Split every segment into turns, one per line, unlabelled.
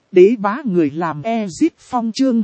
Đế bá người làm Ezit Phong chương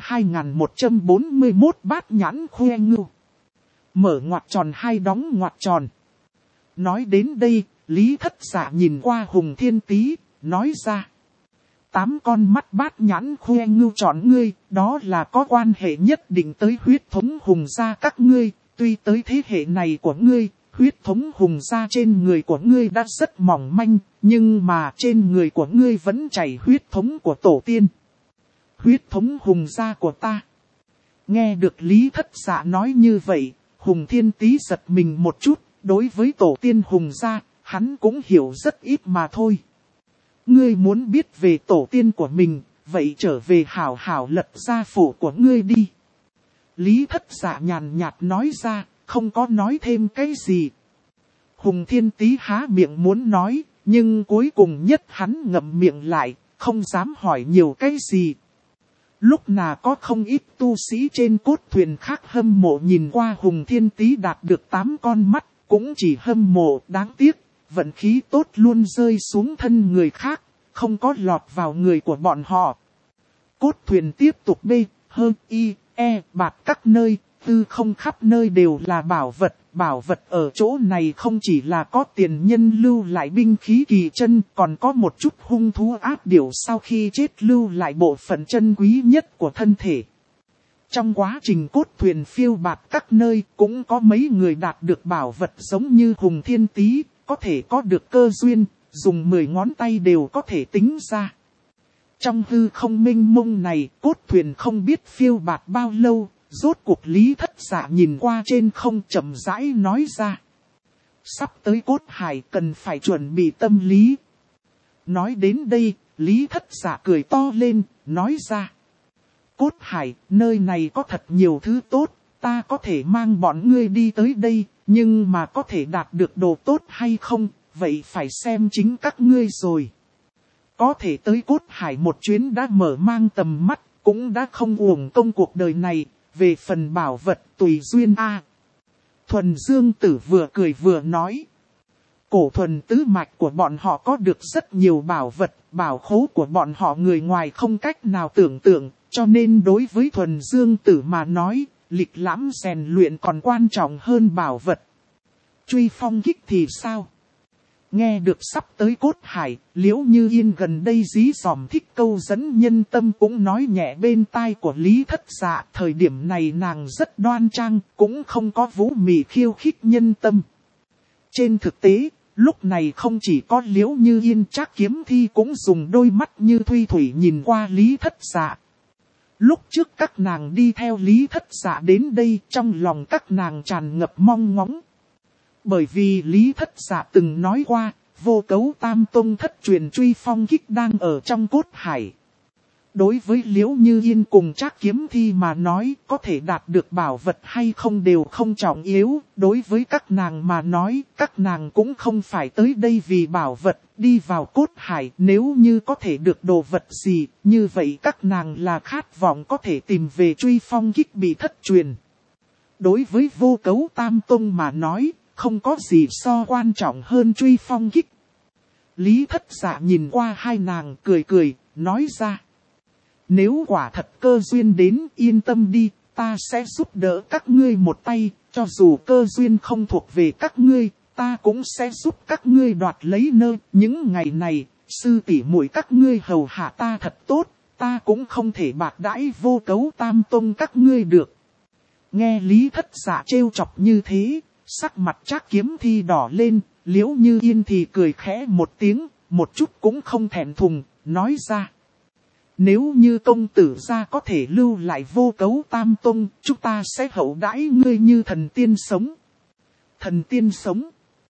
2141 bát nhãn khoe ngưu. Mở ngoặc tròn hai đóng ngoặc tròn. Nói đến đây, Lý Thất Dạ nhìn qua Hùng Thiên Tý, nói ra. 8 con mắt bát nhãn khoe ngưu chọn ngươi, đó là có quan hệ nhất định tới huyết thống Hùng gia các ngươi, tuy tới thế hệ này của ngươi, huyết thống Hùng gia trên người của ngươi đã rất mỏng manh, nhưng mà trên người của ngươi vẫn chảy huyết thống của tổ tiên. Huyết thống Hùng gia của ta. Nghe được Lý Thất Dạ nói như vậy, Hùng Thiên Tý giật mình một chút, đối với tổ tiên Hùng gia, hắn cũng hiểu rất ít mà thôi. Ngươi muốn biết về tổ tiên của mình, vậy trở về hảo hảo lật gia phủ của ngươi đi. Lý Thất Dạ nhàn nhạt nói ra, không có nói thêm cái gì. Hùng Thiên Tý há miệng muốn nói, nhưng cuối cùng nhất hắn ngậm miệng lại, không dám hỏi nhiều cái gì. Lúc nào có không ít tu sĩ trên cốt thuyền khác hâm mộ nhìn qua Hùng Thiên Tý đạt được 8 con mắt, cũng chỉ hâm mộ, đáng tiếc, vận khí tốt luôn rơi xuống thân người khác, không có lọt vào người của bọn họ. Cốt thuyền tiếp tục bạt các nơi, tư không khắp nơi đều là bảo vật ở chỗ này không chỉ là có tiền nhân lưu lại binh khí kỳ chân, còn có một chút hung thú ác điểu sau khi chết lưu lại bộ phận chân quý nhất của thân thể. Trong quá trình cốt thuyền phiêu bạt các nơi cũng có mấy người đạt được bảo vật giống như Hùng Thiên Tý, có thể có được cơ duyên, dùng 10 ngón tay đều có thể tính ra. Trong hư không mênh mông này, cốt thuyền không biết phiêu bạt bao lâu, rốt cuộc Lý Thất Dạ nhìn qua trên không chậm rãi nói ra. Sắp tới cốt hải cần phải chuẩn bị tâm lý. Nói đến đây, Lý Thất Dạ cười to lên, nói ra. Cốt hải, nơi này có thật nhiều thứ tốt, ta có thể mang bọn ngươi đi tới đây, nhưng mà có thể đạt được đồ tốt hay không, vậy phải xem chính các ngươi rồi. Có thể tới cốt hải một chuyến đã mở mang tầm mắt, cũng đã không uổng công cuộc đời này, về phần bảo vật tùy duyên a. Thuần Dương Tử vừa cười vừa nói. Cổ thuần tứ mạch của bọn họ có được rất nhiều bảo vật, bảo khố của bọn họ người ngoài không cách nào tưởng tượng, cho nên đối với Thuần Dương Tử mà nói, lịch lãm rèn luyện còn quan trọng hơn bảo vật. Truy phong kích thì sao? Nghe được sắp tới cốt hải, Liễu Như Yên gần đây dí dòm thích câu dẫn nhân tâm cũng nói nhẹ bên tai của Lý Thất Dạ. Thời điểm này nàng rất đoan trang, cũng không có vũ mị khiêu khích nhân tâm. Trên thực tế, lúc này không chỉ có Liễu Như Yên, Trác Kiếm Thi cũng dùng đôi mắt như thuy thủy nhìn qua Lý Thất Dạ. Lúc trước các nàng đi theo Lý Thất Dạ đến đây, trong lòng các nàng tràn ngập mong ngóng. Bởi vì Lý Thất Dạ từng nói qua, Vô Cấu Tam Tông thất truyền truy phong kích đang ở trong cốt hải. Đối với Liễu Như Yên cùng Trác Kiếm Thi mà nói, có thể đạt được bảo vật hay không đều không trọng yếu. Đối với các nàng mà nói, các nàng cũng không phải tới đây vì bảo vật, đi vào cốt hải. Nếu như có thể được đồ vật gì, như vậy các nàng là khát vọng có thể tìm về truy phong kích bị thất truyền. Đối với Vô Cấu Tam Tông mà nói, không có gì so quan trọng hơn truy phong kích. Lý Thất Dạ nhìn qua hai nàng cười cười, nói ra. Nếu quả thật cơ duyên đến, yên tâm đi, ta sẽ giúp đỡ các ngươi một tay, cho dù cơ duyên không thuộc về các ngươi, ta cũng sẽ giúp các ngươi đoạt lấy nơi. Những ngày này, sư tỷ muội các ngươi hầu hạ ta thật tốt, ta cũng không thể bạc đãi Vô Cấu Tam Tông các ngươi được. Nghe Lý Thất Dạ trêu chọc như thế, sắc mặt Trác Kiếm Thi đỏ lên, Liễu Như Yên thì cười khẽ một tiếng, một chút cũng không thẹn thùng, nói ra. Nếu như công tử gia có thể lưu lại Vô Cấu Tam Tông, chúng ta sẽ hậu đãi ngươi như thần tiên sống. Thần tiên sống.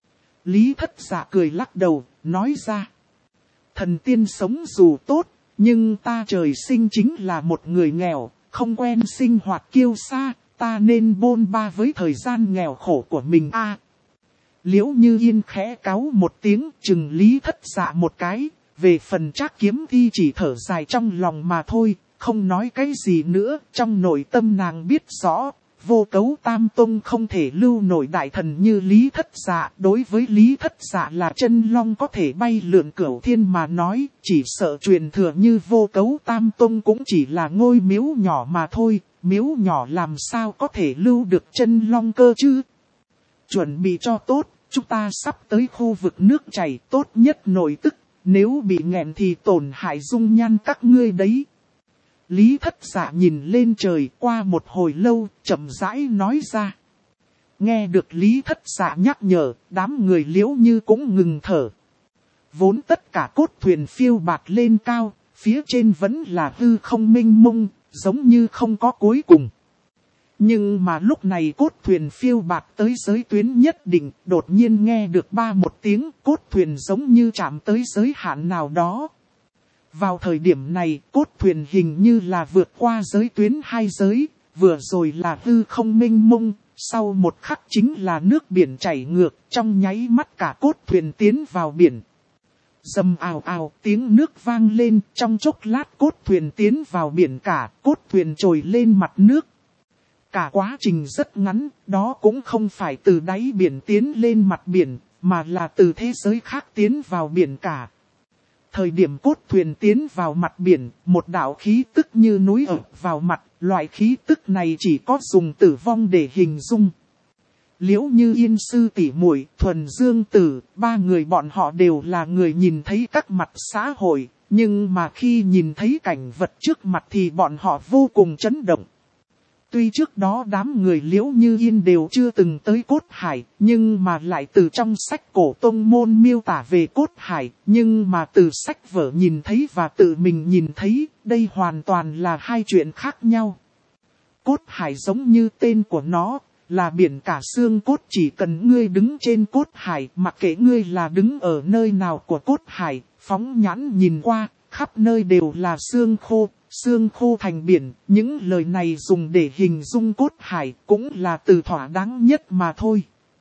Lý Thất Dạ cười lắc đầu, nói ra. Thần tiên sống dù tốt, nhưng ta trời sinh chính là một người nghèo, không quen sinh hoạt kiêu sa, ta nên bôn ba với thời gian nghèo khổ của mình a. Liễu Như Yên khẽ cáu một tiếng, chừng Lý Thất Dạ một cái. Về phần Trác Kiếm Thi chỉ thở dài trong lòng mà thôi, không nói cái gì nữa. Trong nội tâm nàng biết rõ, Vô Cấu Tam Tông không thể lưu nổi đại thần như Lý Thất Dạ. Đối với Lý Thất Dạ là chân long có thể bay lượn cửu thiên mà nói, chỉ sợ truyền thừa như Vô Cấu Tam Tông cũng chỉ là ngôi miếu nhỏ mà thôi. Miếu nhỏ làm sao có thể lưu được chân long cơ chứ? Chuẩn bị cho tốt, chúng ta sắp tới khu vực nước chảy, tốt nhất nội tức, nếu bị nghẹn thì tổn hại dung nhan các ngươi đấy. Lý Thất Dạ nhìn lên trời, qua một hồi lâu, chậm rãi nói ra. Nghe được Lý Thất Dạ nhắc nhở, đám người Liễu Như cũng ngừng thở. Vốn tất cả cốt thuyền phiêu bạt lên cao, phía trên vẫn là hư không mênh mông, giống như không có cuối cùng. Nhưng mà lúc này cốt thuyền phiêu bạt tới giới tuyến nhất định, đột nhiên nghe được một tiếng, cốt thuyền giống như chạm tới giới hạn nào đó. Vào thời điểm này, cốt thuyền hình như là vượt qua giới tuyến hai giới, vừa rồi là hư không mênh mông, sau một khắc chính là nước biển chảy ngược, trong nháy mắt cả cốt thuyền tiến vào biển. Rầm ào ào, tiếng nước vang lên, trong chốc lát cốt thuyền tiến vào biển cả, cốt thuyền trồi lên mặt nước. Cả quá trình rất ngắn, đó cũng không phải từ đáy biển tiến lên mặt biển, mà là từ thế giới khác tiến vào biển cả. Thời điểm cốt thuyền tiến vào mặt biển, một đạo khí tức như núi ập vào mặt, loại khí tức này chỉ có dùng tử vong để hình dung. Liễu Như Yên sư tỷ muội, Thuần Dương Tử, ba người bọn họ đều là người nhìn thấy các mặt xã hội, nhưng mà khi nhìn thấy cảnh vật trước mặt thì bọn họ vô cùng chấn động. Tuy trước đó đám người Liễu Như Yên đều chưa từng tới cốt hải, nhưng mà lại từ trong sách cổ tông môn miêu tả về cốt hải, nhưng mà từ sách vở nhìn thấy và tự mình nhìn thấy, đây hoàn toàn là hai chuyện khác nhau. Cốt hải giống như tên của nó, là biển cả xương cốt, chỉ cần ngươi đứng trên cốt hải, mặc kệ ngươi là đứng ở nơi nào của cốt hải, phóng nhãn nhìn qua, khắp nơi đều là xương khô. Xương khô thành biển, những lời này dùng để hình dung cốt hải cũng là từ thỏa đáng nhất mà thôi.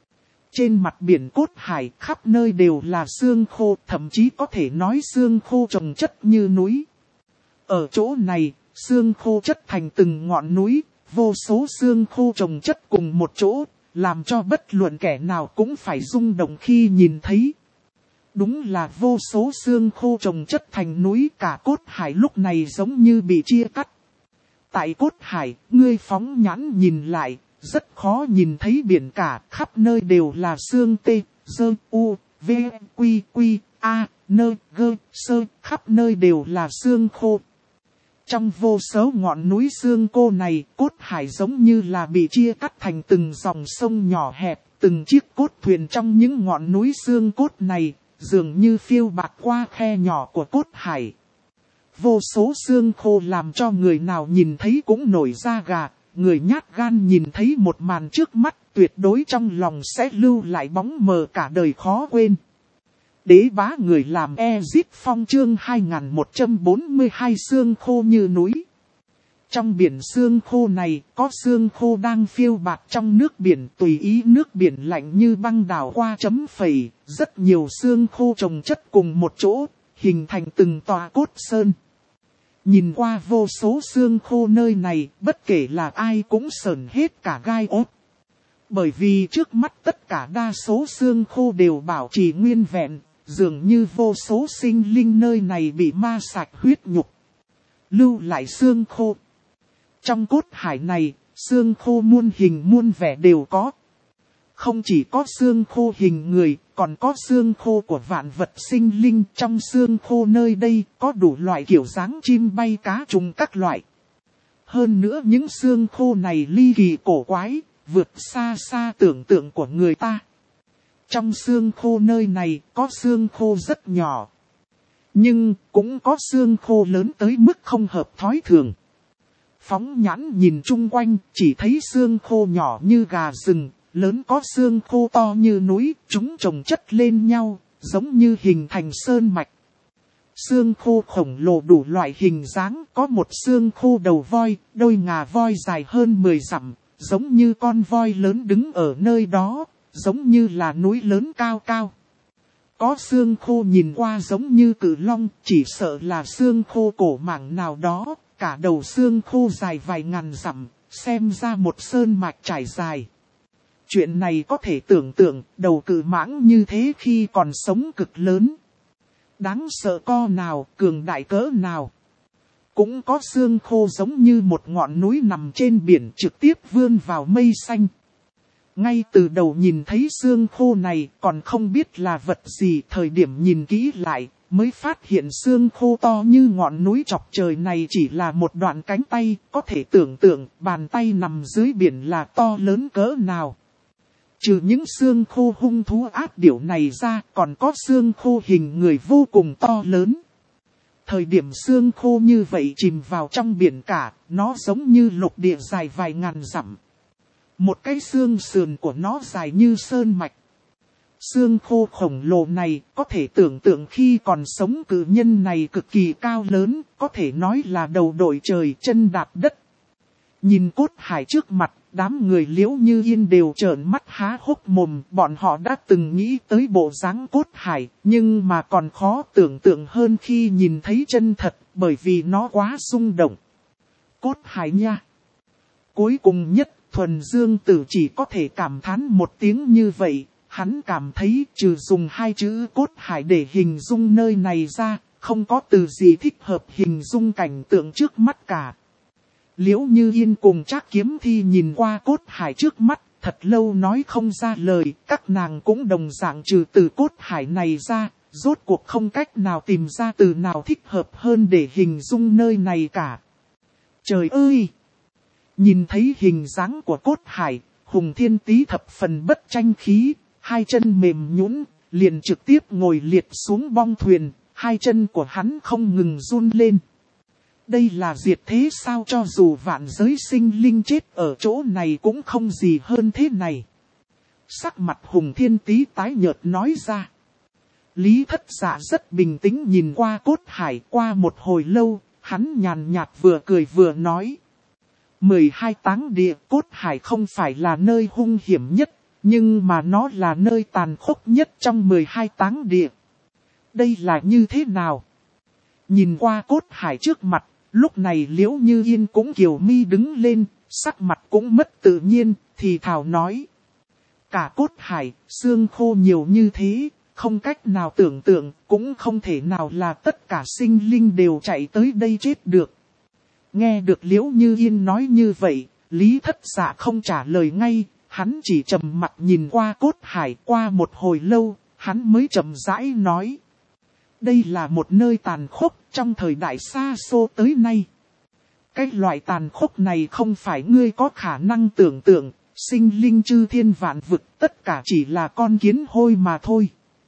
Trên mặt biển cốt hải khắp nơi đều là xương khô, thậm chí có thể nói xương khô chồng chất như núi. Ở chỗ này, xương khô chất thành từng ngọn núi, vô số xương khô chồng chất cùng một chỗ, làm cho bất luận kẻ nào cũng phải rung động khi nhìn thấy. Đúng là vô số xương khô chồng chất thành núi, cả cốt hải lúc này giống như bị chia cắt. Tại cốt hải, ngươi phóng nhãn nhìn lại, rất khó nhìn thấy biển cả, khắp nơi đều là xương tê, dơ, u, v, quy, quy, a, nơ, gơ, sơ, khắp nơi đều là xương khô. Trong vô số ngọn núi xương khô này, cốt hải giống như là bị chia cắt thành từng dòng sông nhỏ hẹp, từng chiếc cốt thuyền trong những ngọn núi xương cốt này, dường như phiêu bạt qua khe nhỏ của cốt hải. Vô số xương khô làm cho người nào nhìn thấy cũng nổi da gà, người nhát gan nhìn thấy một màn trước mắt tuyệt đối trong lòng sẽ lưu lại bóng mờ cả đời khó quên. Đế bá người làm Ezit Phong chương 2142 xương khô như núi. Trong biển xương khô này, có xương khô đang phiêu bạt trong nước biển, tùy ý nước biển lạnh như băng đảo qua chấm phẩy, rất nhiều xương khô chồng chất cùng một chỗ, hình thành từng tòa cốt sơn. Nhìn qua vô số xương khô nơi này, bất kể là ai cũng sởn hết cả gai ốt. Bởi vì trước mắt tất cả đa số xương khô đều bảo trì nguyên vẹn, dường như vô số sinh linh nơi này bị ma sạch huyết nhục. Lưu lại xương khô. Trong cốt hải này, xương khô muôn hình muôn vẻ đều có. Không chỉ có xương khô hình người, còn có xương khô của vạn vật sinh linh. Trong xương khô nơi đây có đủ loại kiểu dáng chim bay cá trùng các loại. Hơn nữa những xương khô này ly kỳ cổ quái, vượt xa xa tưởng tượng của người ta. Trong xương khô nơi này có xương khô rất nhỏ. Nhưng cũng có xương khô lớn tới mức không hợp thói thường. Phóng nhãn nhìn chung quanh, chỉ thấy xương khô nhỏ như gà rừng, lớn có xương khô to như núi, chúng chồng chất lên nhau, giống như hình thành sơn mạch. Xương khô khổng lồ đủ loại hình dáng, có một xương khô đầu voi, đôi ngà voi dài hơn 10 dặm, giống như con voi lớn đứng ở nơi đó, giống như là núi lớn cao cao. Có xương khô nhìn qua giống như cự long, chỉ sợ là xương khô cổ mảng nào đó. Cả đầu xương khô dài vài ngàn dặm, xem ra một sơn mạch trải dài. Chuyện này có thể tưởng tượng, đầu cự mãng như thế khi còn sống cực lớn. Đáng sợ co nào, cường đại cỡ nào. Cũng có xương khô giống như một ngọn núi nằm trên biển trực tiếp vươn vào mây xanh. Ngay từ đầu nhìn thấy xương khô này còn không biết là vật gì, thời điểm nhìn kỹ lại mới phát hiện xương khô to như ngọn núi chọc trời này chỉ là một đoạn cánh tay, có thể tưởng tượng bàn tay nằm dưới biển là to lớn cỡ nào. Trừ những xương khô hung thú ác điểu này ra, còn có xương khô hình người vô cùng to lớn. Thời điểm xương khô như vậy chìm vào trong biển cả, nó giống như lục địa dài vài ngàn dặm. Một cái xương sườn của nó dài như sơn mạch. Xương khô khổng lồ này có thể tưởng tượng khi còn sống cự nhân này cực kỳ cao lớn, có thể nói là đầu đội trời chân đạp đất. Nhìn cốt hải trước mặt, đám người Liễu Như Yên đều trợn mắt há hốc mồm, bọn họ đã từng nghĩ tới bộ dáng cốt hải, nhưng mà còn khó tưởng tượng hơn khi nhìn thấy chân thật, bởi vì nó quá xung động. Cốt hải nha! Cuối cùng nhất, Thuần Dương Tử chỉ có thể cảm thán một tiếng như vậy, hắn cảm thấy trừ dùng hai chữ cốt hải để hình dung nơi này ra, không có từ gì thích hợp hình dung cảnh tượng trước mắt cả. Liễu Như Yên cùng Trác Kiếm Thi nhìn qua cốt hải trước mắt, thật lâu nói không ra lời, các nàng cũng đồng dạng trừ từ cốt hải này ra, rốt cuộc không cách nào tìm ra từ nào thích hợp hơn để hình dung nơi này cả. Trời ơi! Nhìn thấy hình dáng của cốt hải, Hùng Thiên Tý thập phần bất tranh khí, hai chân mềm nhũn, liền trực tiếp ngồi liệt xuống bong thuyền, hai chân của hắn không ngừng run lên. Đây là diệt thế sao, cho dù vạn giới sinh linh chết ở chỗ này cũng không gì hơn thế này. Sắc mặt Hùng Thiên Tý tái nhợt nói ra. Lý Thất Dạ rất bình tĩnh nhìn qua cốt hải, qua một hồi lâu, hắn nhàn nhạt vừa cười vừa nói. 12 táng địa, cốt hải không phải là nơi hung hiểm nhất, nhưng mà nó là nơi tàn khốc nhất trong 12 táng địa. Đây là như thế nào? Nhìn qua cốt hải trước mặt, lúc này Liễu Như Yên cũng kiều mi đứng lên, sắc mặt cũng mất tự nhiên, thì thào nói. Cả cốt hải, xương khô nhiều như thế, không cách nào tưởng tượng, cũng không thể nào là tất cả sinh linh đều chạy tới đây chết được. Nghe được Liễu Như Yên nói như vậy, Lý Thất Dạ không trả lời ngay, hắn chỉ trầm mặt nhìn qua cốt hải. Qua một hồi lâu, hắn mới chậm rãi nói. Đây là một nơi tàn khốc trong thời đại xa xôi tới nay. Cái loại tàn khốc này không phải ngươi có khả năng tưởng tượng, sinh linh chư thiên vạn vực tất cả chỉ là con kiến hôi mà thôi.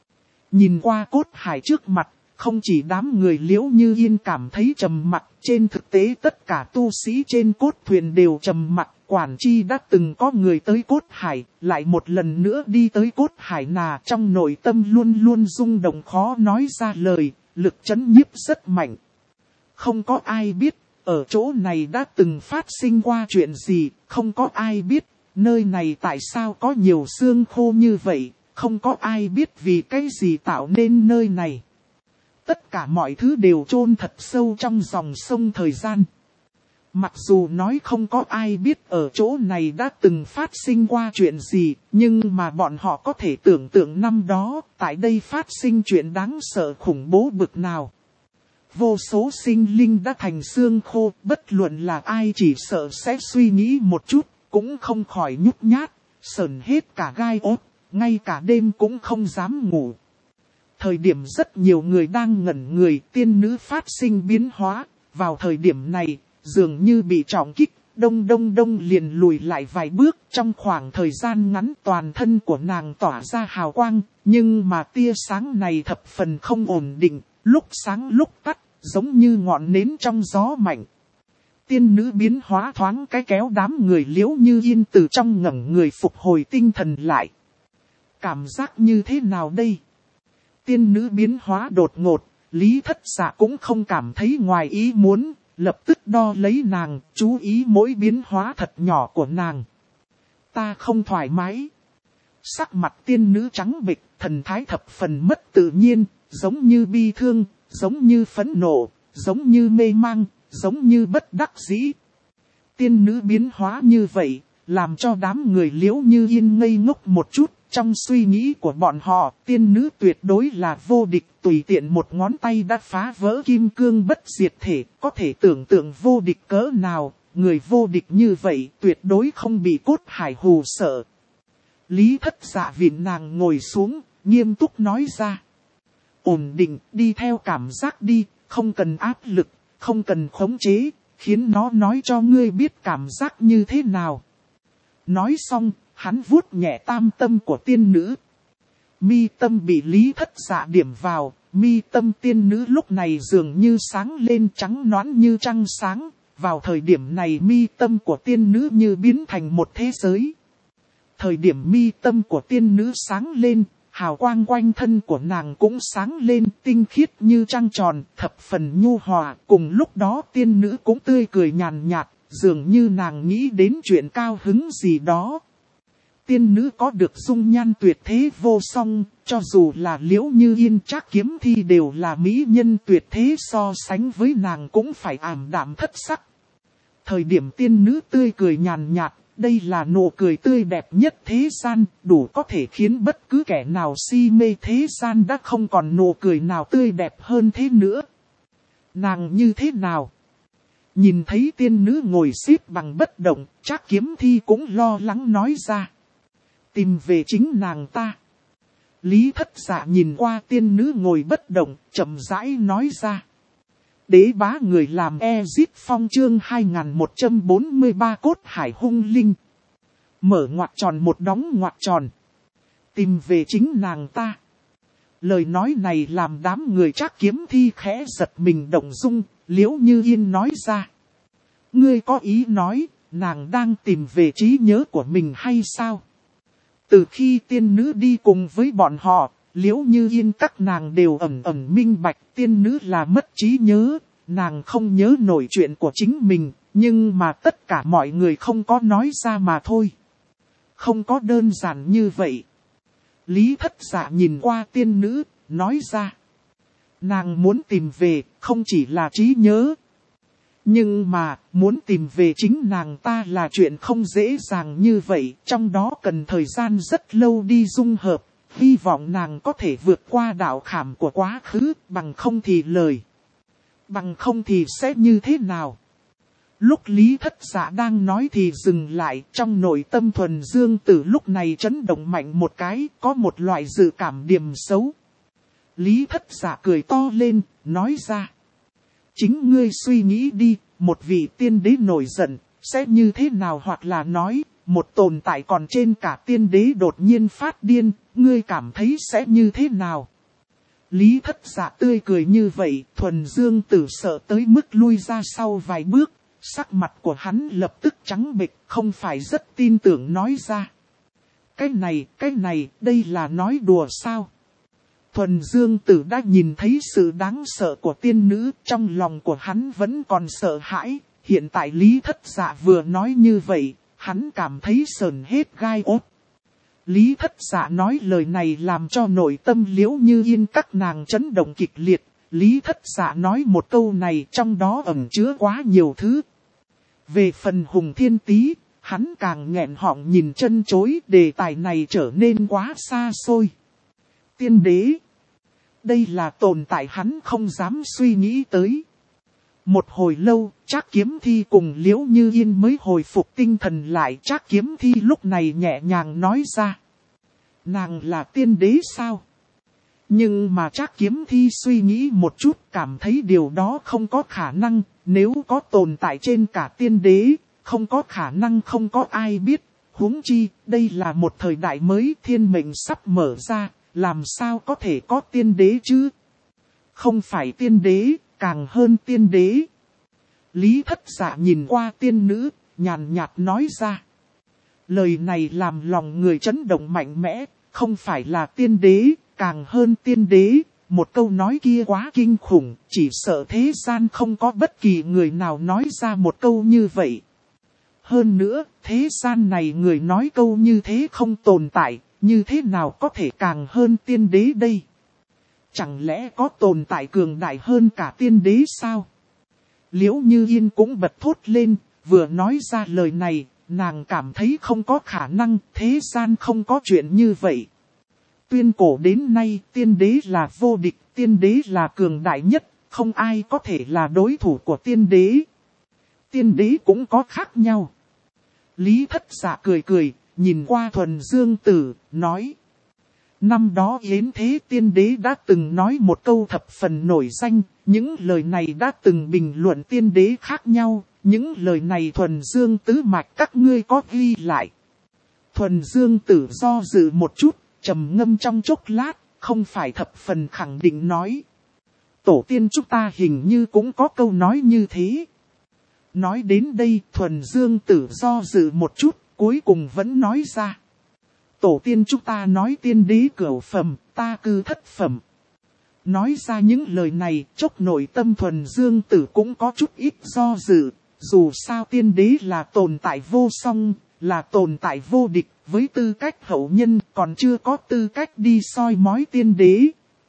Nhìn qua cốt hải trước mặt, không chỉ đám người Liễu Như Yên cảm thấy trầm mặc, trên thực tế tất cả tu sĩ trên cốt thuyền đều trầm mặc. Quản chi đã từng có người tới cốt hải, lại một lần nữa đi tới cốt hải nà, trong nội tâm luôn luôn rung động khó nói ra lời, lực chấn nhiếp rất mạnh. Không có ai biết, ở chỗ này đã từng phát sinh qua chuyện gì, không có ai biết, nơi này tại sao có nhiều xương khô như vậy, không có ai biết vì cái gì tạo nên nơi này. Tất cả mọi thứ đều chôn thật sâu trong dòng sông thời gian. Mặc dù nói không có ai biết ở chỗ này đã từng phát sinh qua chuyện gì, nhưng mà bọn họ có thể tưởng tượng năm đó, tại đây phát sinh chuyện đáng sợ khủng bố bực nào. Vô số sinh linh đã thành xương khô, bất luận là ai chỉ sợ sẽ suy nghĩ một chút, cũng không khỏi nhút nhát, sởn hết cả gai ốt, ngay cả đêm cũng không dám ngủ. Thời điểm rất nhiều người đang ngẩn người, tiên nữ phát sinh biến hóa, vào thời điểm này, dường như bị trọng kích, đông liền lùi lại vài bước. Trong khoảng thời gian ngắn toàn thân của nàng tỏa ra hào quang, nhưng mà tia sáng này thập phần không ổn định, lúc sáng lúc tắt, giống như ngọn nến trong gió mạnh. Tiên nữ biến hóa thoáng cái kéo đám người Liễu Như Yên từ trong ngẩn người phục hồi tinh thần lại. Cảm giác như thế nào đây? Tiên nữ biến hóa đột ngột, Lý Thất Dạ cũng không cảm thấy ngoài ý muốn. Lập tức đo lấy nàng, chú ý mỗi biến hóa thật nhỏ của nàng. Ta không thoải mái. Sắc mặt tiên nữ trắng bệch, thần thái thập phần mất tự nhiên, giống như bi thương, giống như phẫn nộ, giống như mê mang, giống như bất đắc dĩ. Tiên nữ biến hóa như vậy, làm cho đám người Liễu Như Yên ngây ngốc một chút. Trong suy nghĩ của bọn họ, tiên nữ tuyệt đối là vô địch, tùy tiện một ngón tay đã phá vỡ kim cương bất diệt thể, có thể tưởng tượng vô địch cỡ nào, người vô địch như vậy tuyệt đối không bị cốt hải hù sợ. Lý Thất Dạ vịn nàng ngồi xuống, nghiêm túc nói ra. Ổn định, đi theo cảm giác đi, không cần áp lực, không cần khống chế, khiến nó nói cho ngươi biết cảm giác như thế nào. Nói xong, hắn vuốt nhẹ tam tâm của tiên nữ. Mi tâm bị Lý Thất Dạ điểm vào, mi tâm tiên nữ lúc này dường như sáng lên trắng nõn như trăng sáng. Vào thời điểm này mi tâm của tiên nữ như biến thành một thế giới. Thời điểm mi tâm của tiên nữ sáng lên, hào quang quanh thân của nàng cũng sáng lên tinh khiết như trăng tròn, thập phần nhu hòa. Cùng lúc đó tiên nữ cũng tươi cười nhàn nhạt, dường như nàng nghĩ đến chuyện cao hứng gì đó. Tiên nữ có được dung nhan tuyệt thế vô song, cho dù là Liễu Như Yên Trác Kiếm Thi đều là mỹ nhân tuyệt thế, so sánh với nàng cũng phải ảm đạm thất sắc. Thời điểm tiên nữ tươi cười nhàn nhạt, đây là nụ cười tươi đẹp nhất thế gian, đủ có thể khiến bất cứ kẻ nào si mê thế gian, đã không còn nụ cười nào tươi đẹp hơn thế nữa. Nàng như thế nào? Nhìn thấy tiên nữ ngồi xếp bằng bất động, Trác Kiếm Thi cũng lo lắng nói ra. Tìm về chính nàng ta. Lý Thất Dạ nhìn qua tiên nữ ngồi bất động, chậm rãi nói ra. Đế bá người làm Ezit Phong chương 2143 cốt hải hung linh. Mở ngoặc tròn một đóng ngoặc tròn. Tìm về chính nàng ta. Lời nói này làm đám người Trác Kiếm Thi khẽ giật mình động dung, Liễu Như Yên nói ra. Ngươi có ý nói, nàng đang tìm về trí nhớ của mình hay sao? Từ khi tiên nữ đi cùng với bọn họ, Liễu Như Yên các nàng đều ẩn ẩn minh bạch tiên nữ là mất trí nhớ, nàng không nhớ nổi chuyện của chính mình, nhưng mà tất cả mọi người không có nói ra mà thôi. Không có đơn giản như vậy. Lý Thất Dạ nhìn qua tiên nữ, nói ra. Nàng muốn tìm về, không chỉ là trí nhớ. Nhưng mà, muốn tìm về chính nàng ta là chuyện không dễ dàng như vậy, trong đó cần thời gian rất lâu đi dung hợp, hy vọng nàng có thể vượt qua đạo khảm của quá khứ, bằng không thì lời. Bằng không thì sẽ như thế nào? Lúc Lý Thất Dạ đang nói thì dừng lại, trong nội tâm thuần dương tử lúc này chấn động mạnh một cái, có một loại dự cảm điềm xấu. Lý Thất Dạ cười to lên, nói ra. Chính ngươi suy nghĩ đi, một vị tiên đế nổi giận, sẽ như thế nào, hoặc là nói, một tồn tại còn trên cả tiên đế đột nhiên phát điên, ngươi cảm thấy sẽ như thế nào? Lý Thất Dạ tươi cười như vậy, thuần dương tử sợ tới mức lui ra sau vài bước, sắc mặt của hắn lập tức trắng bệch, không phải rất tin tưởng nói ra. Cái này, đây là nói đùa sao? Thuần Dương Tử đã nhìn thấy sự đáng sợ của tiên nữ, trong lòng của hắn vẫn còn sợ hãi, hiện tại Lý Thất Dạ vừa nói như vậy, hắn cảm thấy sờn hết gai ốt. Lý Thất Dạ nói lời này làm cho nội tâm Liễu Như Yên các nàng chấn động kịch liệt, Lý Thất Dạ nói một câu này trong đó ẩn chứa quá nhiều thứ. Về phần Hùng Thiên Tý, hắn càng nghẹn họng nhìn chân chối, đề tài này trở nên quá xa xôi. Tiên đế. Đây là tồn tại hắn không dám suy nghĩ tới. Một hồi lâu, Trác Kiếm Thi cùng Liễu Như Yên mới hồi phục tinh thần lại. Trác Kiếm Thi lúc này nhẹ nhàng nói ra. Nàng là tiên đế sao? Nhưng mà Trác Kiếm Thi suy nghĩ một chút, cảm thấy điều đó không có khả năng. Nếu có tồn tại trên cả tiên đế, không có khả năng, không có ai biết. Huống chi, đây là một thời đại mới, thiên mệnh sắp mở ra. Làm sao có thể có tiên đế chứ? Không phải tiên đế, càng hơn tiên đế. Lý Thất Dạ nhìn qua tiên nữ, nhàn nhạt nói ra. Lời này làm lòng người chấn động mạnh mẽ, không phải là tiên đế, càng hơn tiên đế. Một câu nói kia quá kinh khủng, chỉ sợ thế gian không có bất kỳ người nào nói ra một câu như vậy. Hơn nữa, thế gian này người nói câu như thế không tồn tại. Như thế nào có thể càng hơn tiên đế đây? Chẳng lẽ có tồn tại cường đại hơn cả tiên đế sao? Liễu Như Yên cũng bật thốt lên, vừa nói ra lời này, nàng cảm thấy không có khả năng, thế gian không có chuyện như vậy. Tuyên cổ đến nay, tiên đế là vô địch, tiên đế là cường đại nhất, không ai có thể là đối thủ của tiên đế. Tiên đế cũng có khác nhau. Lý Thất Dạ cười cười, nhìn qua Thuần Dương Tử, nói. Năm đó Yến Thế Tiên Đế đã từng nói một câu thập phần nổi danh, những lời này đã từng bình luận tiên đế khác nhau, những lời này Thuần Dương tứ mạch các ngươi có ghi lại. Thuần Dương Tử do dự một chút, trầm ngâm trong chốc lát, không phải thập phần khẳng định nói. Tổ tiên chúng ta hình như cũng có câu nói như thế. Nói đến đây Thuần Dương Tử do dự một chút, cuối cùng vẫn nói ra. Tổ tiên chúng ta nói tiên đế cửu phẩm, ta cư thất phẩm. Nói ra những lời này, chốc nội tâm Thuần Dương Tử cũng có chút ít do dự. Dù sao tiên đế là tồn tại vô song, là tồn tại vô địch, với tư cách hậu nhân còn chưa có tư cách đi soi mói tiên đế.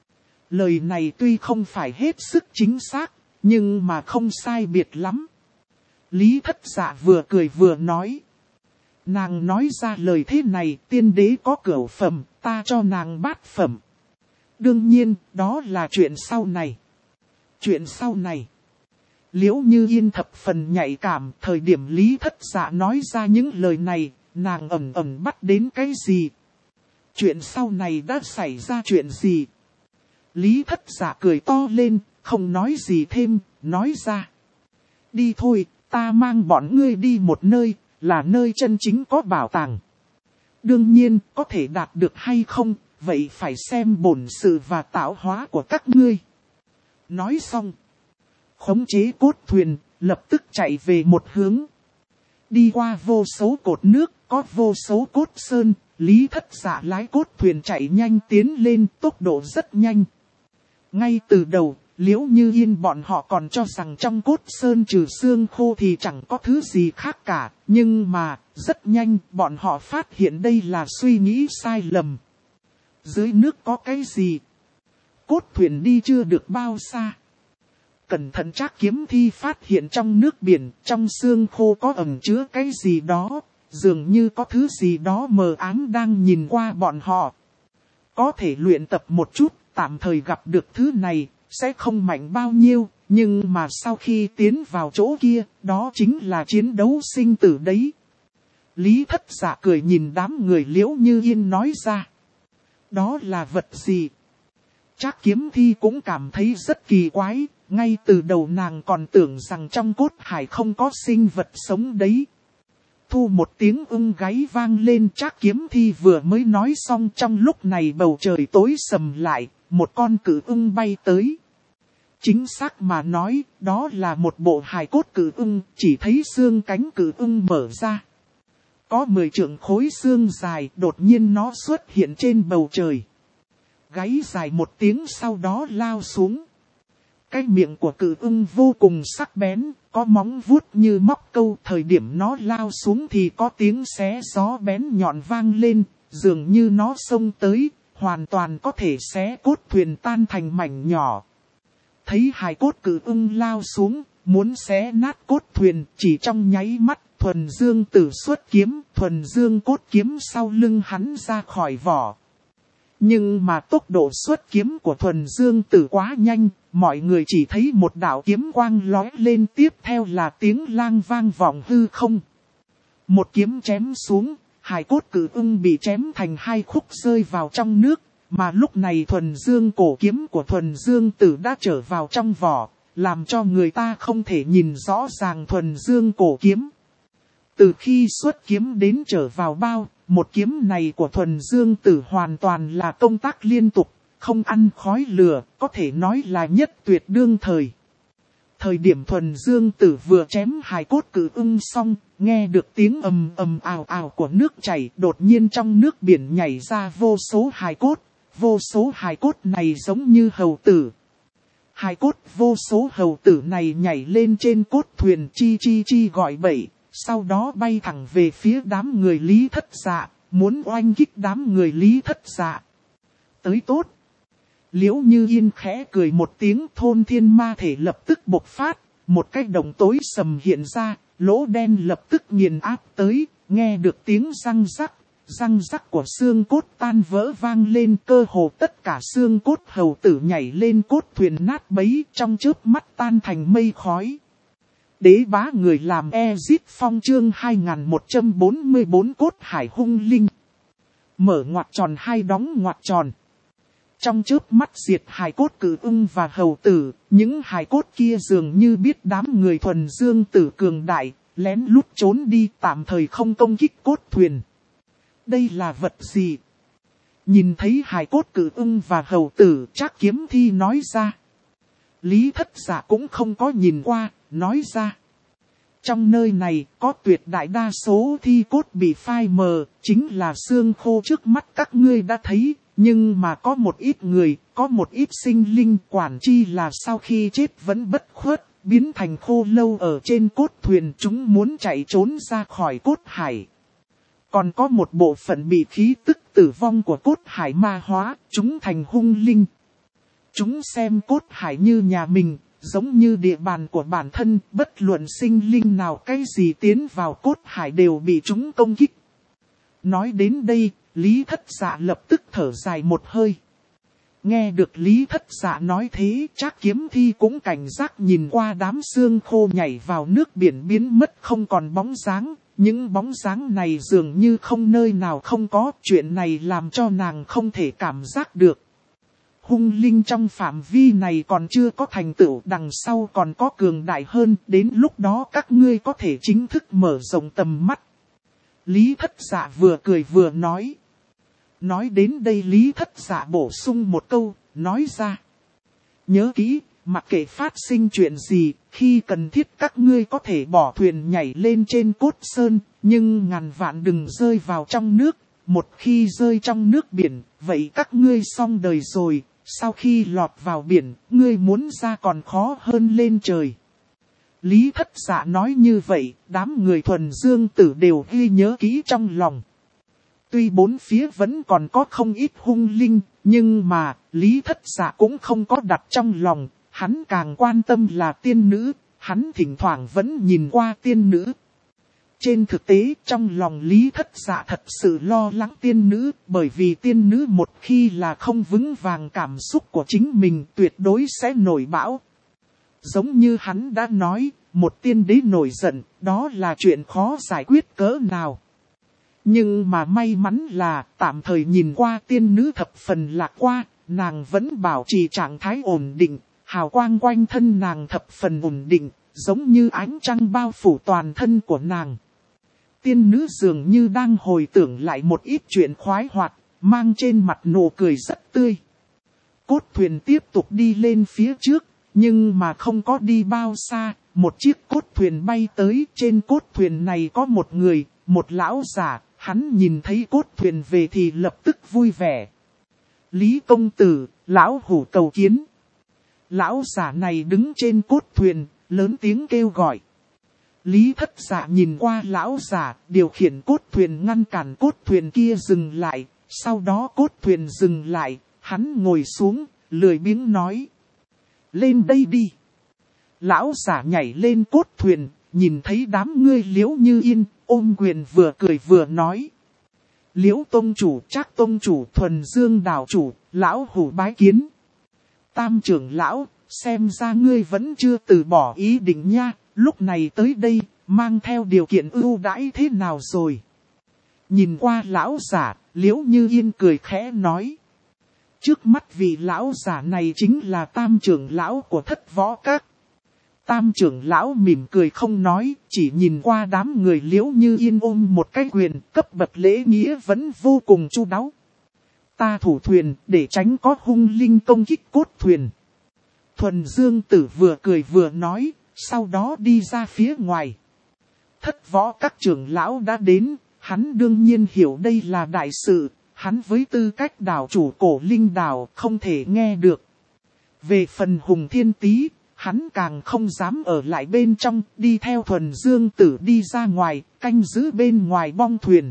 Lời này tuy không phải hết sức chính xác, nhưng mà không sai biệt lắm. Lý Thất Dạ vừa cười vừa nói. Nàng nói ra lời thế này, tiên đế có cửu phẩm, ta cho nàng bát phẩm. Đương nhiên, đó là chuyện sau này. Chuyện sau này. Liễu Như Yên thập phần nhạy cảm, thời điểm Lý Thất Dạ nói ra những lời này, nàng ẩn ẩn bắt đến cái gì? Chuyện sau này đã xảy ra chuyện gì? Lý Thất Dạ cười to lên, không nói gì thêm, nói ra. Đi thôi, ta mang bọn ngươi đi một nơi, là nơi chân chính có bảo tàng. Đương nhiên, có thể đạt được hay không, vậy phải xem bổn sự và tạo hóa của các ngươi. Nói xong, khống chế cốt thuyền, lập tức chạy về một hướng. Đi qua vô số cột nước, có vô số cốt sơn, Lý Thất Dạ lái cốt thuyền chạy nhanh tiến lên, tốc độ rất nhanh. Ngay từ đầu, Liễu Như Yên bọn họ còn cho rằng trong cốt sơn trừ xương khô thì chẳng có thứ gì khác cả, nhưng mà, rất nhanh, bọn họ phát hiện đây là suy nghĩ sai lầm. Dưới nước có cái gì? Cốt thuyền đi chưa được bao xa. Cẩn thận Trác Kiếm Thi phát hiện trong nước biển, trong xương khô có ẩn chứa cái gì đó, dường như có thứ gì đó mờ ám đang nhìn qua bọn họ. Có thể luyện tập một chút, tạm thời gặp được thứ này, sẽ không mạnh bao nhiêu, nhưng mà sau khi tiến vào chỗ kia, đó chính là chiến đấu sinh tử đấy. Lý Thất Dạ cười nhìn đám người Liễu Như Yên nói ra. Đó là vật gì? Trác Kiếm Thi cũng cảm thấy rất kỳ quái, ngay từ đầu nàng còn tưởng rằng trong cốt hải không có sinh vật sống đấy. Thu một tiếng ưng gáy vang lên, Trác Kiếm Thi vừa mới nói xong, trong lúc này bầu trời tối sầm lại, một con cự ưng bay tới. Chính xác mà nói, đó là một bộ hài cốt cự ưng, chỉ thấy xương cánh cự ưng mở ra. Có 10 trượng khối xương dài, đột nhiên nó xuất hiện trên bầu trời. Gáy dài một tiếng sau đó lao xuống. Cái miệng của cự ưng vô cùng sắc bén, có móng vuốt như móc câu. Thời điểm nó lao xuống thì có tiếng xé gió bén nhọn vang lên, dường như nó xông tới, hoàn toàn có thể xé cốt thuyền tan thành mảnh nhỏ. Thấy hài cốt cự ưng lao xuống, muốn xé nát cốt thuyền, chỉ trong nháy mắt, Thuần Dương Tử xuất kiếm, Thuần Dương cốt kiếm sau lưng hắn ra khỏi vỏ. Nhưng mà tốc độ xuất kiếm của Thuần Dương Tử quá nhanh, mọi người chỉ thấy một đạo kiếm quang lóe lên, tiếp theo là tiếng lang vang vọng hư không. Một kiếm chém xuống, hài cốt cự ưng bị chém thành hai khúc rơi vào trong nước, mà lúc này Thuần Dương cổ kiếm của Thuần Dương Tử đã trở vào trong vỏ, làm cho người ta không thể nhìn rõ ràng Thuần Dương cổ kiếm. Từ khi xuất kiếm đến trở vào bao, một kiếm này của Thuần Dương Tử hoàn toàn là công tác liên tục, không ăn khói lửa, có thể nói là nhất tuyệt đương thời. Thời điểm Thuần Dương Tử vừa chém hài cốt cự ưng xong, nghe được tiếng ầm ầm ào ào của nước chảy, đột nhiên trong nước biển nhảy ra vô số hài cốt. Vô số hài cốt này giống như hầu tử. Hài cốt vô số hầu tử này nhảy lên trên cốt thuyền chi chi chi gọi bậy, sau đó bay thẳng về phía đám người Lý Thất Dạ, muốn oanh kích đám người Lý Thất Dạ. Tới tốt. Liễu Như Yên khẽ cười một tiếng, thôn thiên ma thể lập tức bộc phát, một cái đồng tối sầm hiện ra, lỗ đen lập tức nghiền áp tới, nghe được tiếng răng rắc của xương cốt tan vỡ vang lên, cơ hồ tất cả xương cốt hầu tử nhảy lên cốt thuyền nát bấy, trong chớp mắt tan thành mây khói. Đế bá người làm Ezit Phong chương 2144 cốt hải hung linh. Mở ngoặc tròn hai đóng ngoặc tròn. Trong chớp mắt diệt hài cốt cử ưng và hầu tử, những hài cốt kia dường như biết đám người thuần dương tử cường đại, lén lút trốn đi, tạm thời không công kích cốt thuyền. Đây là vật gì? Nhìn thấy hài cốt cử ưng và hầu tử, Trác Kiếm Thi nói ra. Lý Thất Dạ cũng không có nhìn qua, nói ra. Trong nơi này có tuyệt đại đa số thi cốt bị phai mờ, chính là xương khô trước mắt các ngươi đã thấy. Nhưng mà có một ít người, có một ít sinh linh quản chi là sau khi chết vẫn bất khuất, biến thành khô lâu ở trên cốt thuyền, chúng muốn chạy trốn ra khỏi cốt hải. Còn có một bộ phận bị khí tức tử vong của cốt hải ma hóa, chúng thành hung linh. Chúng xem cốt hải như nhà mình, giống như địa bàn của bản thân, bất luận sinh linh nào cái gì tiến vào cốt hải đều bị chúng công kích. Nói đến đây, Lý Thất Dạ lập tức thở dài một hơi. Nghe được Lý Thất Dạ nói thế, Trác Kiếm Thi cũng cảnh giác nhìn qua đám xương khô nhảy vào nước biển biến mất không còn bóng dáng. Những bóng dáng này dường như không nơi nào không có, chuyện này làm cho nàng không thể cảm giác được. Hung linh trong phạm vi này còn chưa có thành tựu, đằng sau còn có cường đại hơn, đến lúc đó các ngươi có thể chính thức mở rộng tầm mắt. Lý Thất Dạ vừa cười vừa nói. Nói đến đây Lý Thất Dạ bổ sung một câu, nói ra. Nhớ kỹ, mặc kệ phát sinh chuyện gì, khi cần thiết các ngươi có thể bỏ thuyền nhảy lên trên cốt sơn, nhưng ngàn vạn đừng rơi vào trong nước. Một khi rơi trong nước biển, vậy các ngươi xong đời rồi, sau khi lọt vào biển, ngươi muốn ra còn khó hơn lên trời. Lý Thất Dạ nói như vậy, đám người thuần dương tử đều ghi nhớ kỹ trong lòng. Tuy bốn phía vẫn còn có không ít hung linh, nhưng mà Lý Thất Dạ cũng không có đặt trong lòng, hắn càng quan tâm là tiên nữ, hắn thỉnh thoảng vẫn nhìn qua tiên nữ. Trên thực tế trong lòng Lý Thất Dạ thật sự lo lắng tiên nữ, bởi vì tiên nữ một khi là không vững vàng cảm xúc của chính mình tuyệt đối sẽ nổi bão. Giống như hắn đã nói, một tiên đế nổi giận, đó là chuyện khó giải quyết cỡ nào. Nhưng mà may mắn là tạm thời nhìn qua tiên nữ thập phần lạc qua, nàng vẫn bảo trì trạng thái ổn định, hào quang quanh thân nàng thập phần ổn định, giống như ánh trăng bao phủ toàn thân của nàng. Tiên nữ dường như đang hồi tưởng lại một ít chuyện khoái hoạt, mang trên mặt nụ cười rất tươi. Cốt thuyền tiếp tục đi lên phía trước, nhưng mà không có đi bao xa, một chiếc cốt thuyền bay tới, trên cốt thuyền này có một người, một lão giả, hắn nhìn thấy cốt thuyền về thì lập tức vui vẻ. Lý công tử, lão hủ cầu kiến. Lão giả này đứng trên cốt thuyền, lớn tiếng kêu gọi. Lý Thất Dạ nhìn qua lão giả, điều khiển cốt thuyền ngăn cản cốt thuyền kia dừng lại, sau đó cốt thuyền dừng lại, hắn ngồi xuống, lười biếng nói. Lên đây đi. Lão giả nhảy lên cốt thuyền, nhìn thấy đám ngươi Liễu Như Yên, ôm quyền vừa cười vừa nói. Liễu tông chủ, Trác tông chủ, Thuần Dương đảo chủ, lão hủ bái kiến. Tam trưởng lão, xem ra ngươi vẫn chưa từ bỏ ý định nha, lúc này tới đây, mang theo điều kiện ưu đãi thế nào rồi? Nhìn qua lão giả, Liễu Như Yên cười khẽ nói. Trước mắt vị lão giả này chính là tam trưởng lão của Thất Võ Các. Tam trưởng lão mỉm cười không nói, chỉ nhìn qua đám người Liễu Như Yên ôm một cái quyền, cấp bậc lễ nghĩa vẫn vô cùng chu đáo. Ta thủ thuyền để tránh có hung linh công kích cốt thuyền. Thuần Dương Tử vừa cười vừa nói, sau đó đi ra phía ngoài. Thất Võ Các trưởng lão đã đến, hắn đương nhiên hiểu đây là đại sự, hắn với tư cách đảo chủ Cổ Linh đảo không thể nghe được. Về phần Hùng Thiên Tý, hắn càng không dám ở lại bên trong, đi theo Thuần Dương Tử đi ra ngoài, canh giữ bên ngoài bong thuyền.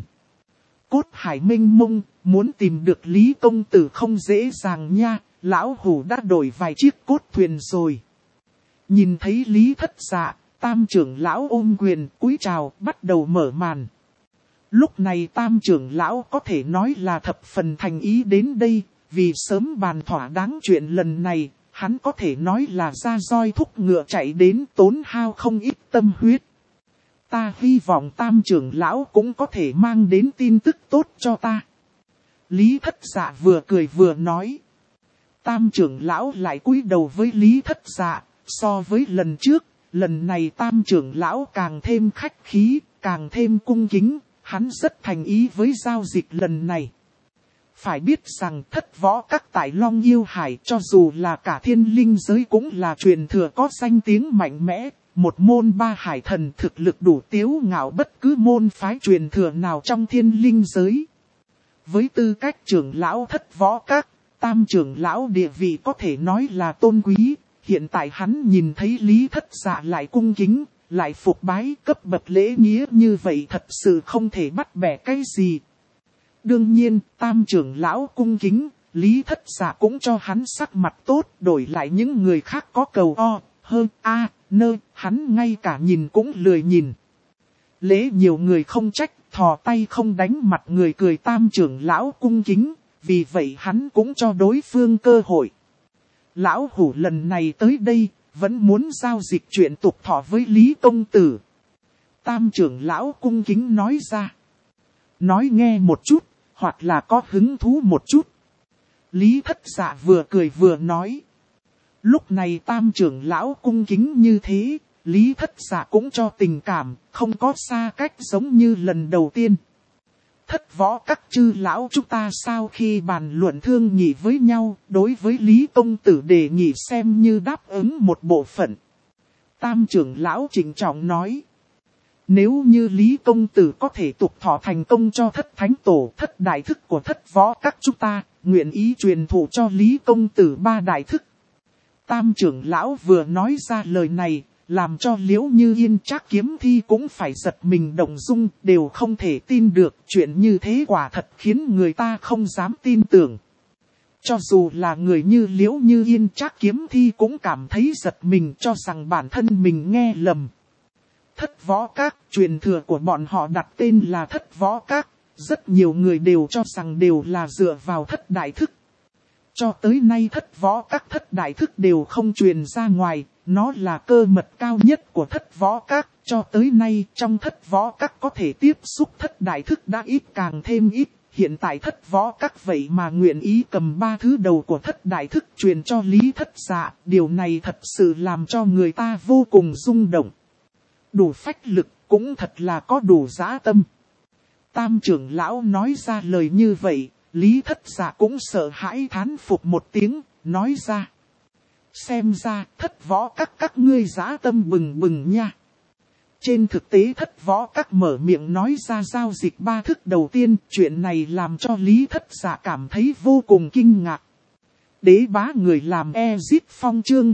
Cốt hải mênh mông, muốn tìm được Lý công tử không dễ dàng nha, lão hủ đã đổi vài chiếc cốt thuyền rồi. Nhìn thấy Lý Thất Dạ, Tam trưởng lão ôm quyền cúi chào bắt đầu mở màn. Lúc này Tam trưởng lão có thể nói là thập phần thành ý đến đây, vì sớm bàn thỏa đáng chuyện lần này, hắn có thể nói là ra roi thúc ngựa chạy đến tốn hao không ít tâm huyết. Ta hy vọng Tam trưởng lão cũng có thể mang đến tin tức tốt cho ta. Lý Thất Dạ vừa cười vừa nói. Tam trưởng lão lại cúi đầu với Lý Thất Dạ, so với lần trước, lần này Tam trưởng lão càng thêm khách khí, càng thêm cung kính, hắn rất thành ý với giao dịch lần này. Phải biết rằng Thất Võ Các tại Long Yêu Hải cho dù là cả thiên linh giới cũng là truyền thừa có danh tiếng mạnh mẽ, một môn ba hải thần thực lực đủ tiếu ngạo bất cứ môn phái truyền thừa nào trong thiên linh giới. Với tư cách trưởng lão Thất Võ Các, Tam trưởng lão địa vị có thể nói là tôn quý, hiện tại hắn nhìn thấy Lý Thất Dạ lại cung kính, lại phục bái cấp bậc lễ nghĩa như vậy thật sự không thể bắt bẻ cái gì. Đương nhiên, Tam trưởng lão cung kính, Lý Thất Dạ cũng cho hắn sắc mặt tốt, đổi lại những người khác có cầu o, hơn a, nơ, hắn ngay cả nhìn cũng lười nhìn. Lễ nhiều người không trách, thò tay không đánh mặt người cười. Tam trưởng lão cung kính, vì vậy hắn cũng cho đối phương cơ hội. Lão hủ lần này tới đây, vẫn muốn giao dịch chuyện tục thọ với Lý công tử. Tam trưởng lão cung kính nói ra. Nói nghe một chút, hoặc là có hứng thú một chút. Lý Thất Dạ vừa cười vừa nói. Lúc này Tam trưởng lão cung kính như thế, Lý Thất Dạ cũng cho tình cảm, không có xa cách giống như lần đầu tiên. Thất Võ Các chư lão chúng ta sau khi bàn luận thương nghị với nhau, đối với Lý công tử đề nghị xem như đáp ứng một bộ phận. Tam trưởng lão trịnh trọng nói. Nếu như Lý công tử có thể tục thọ thành công cho Thất Thánh Tổ, thất đại thức của Thất Võ Các chúng ta, nguyện ý truyền thụ cho Lý công tử ba đại thức. Tam trưởng lão vừa nói ra lời này, làm cho Liễu Như Yên Trác Kiếm Thi cũng phải giật mình động dung, đều không thể tin được. Chuyện như thế quả thật khiến người ta không dám tin tưởng. Cho dù là người như Liễu Như Yên Trác Kiếm Thi cũng cảm thấy giật mình, cho rằng bản thân mình nghe lầm. Thất Võ Các, truyền thừa của bọn họ đặt tên là Thất Võ Các, rất nhiều người đều cho rằng đều là dựa vào thất đại thức. Cho tới nay Thất Võ Các thất đại thức đều không truyền ra ngoài, nó là cơ mật cao nhất của Thất Võ Các. Cho tới nay trong Thất Võ Các có thể tiếp xúc thất đại thức đã ít càng thêm ít. Hiện tại Thất Võ Các vậy mà nguyện ý cầm ba thứ đầu của thất đại thức truyền cho Lý Thất Dạ. Điều này thật sự làm cho người ta vô cùng rung động. Đủ phách lực, cũng thật là có đủ dã tâm. Tam trưởng lão nói ra lời như vậy, Lý Thất Dạ cũng sợ hãi thán phục một tiếng, nói ra. Xem ra Thất Võ các ngươi dã tâm bừng bừng nha. Trên thực tế Thất Võ Các mở miệng nói ra giao dịch ba thức đầu tiên, chuyện này làm cho Lý Thất Dạ cảm thấy vô cùng kinh ngạc. Đế bá người làm Ezit Phong chương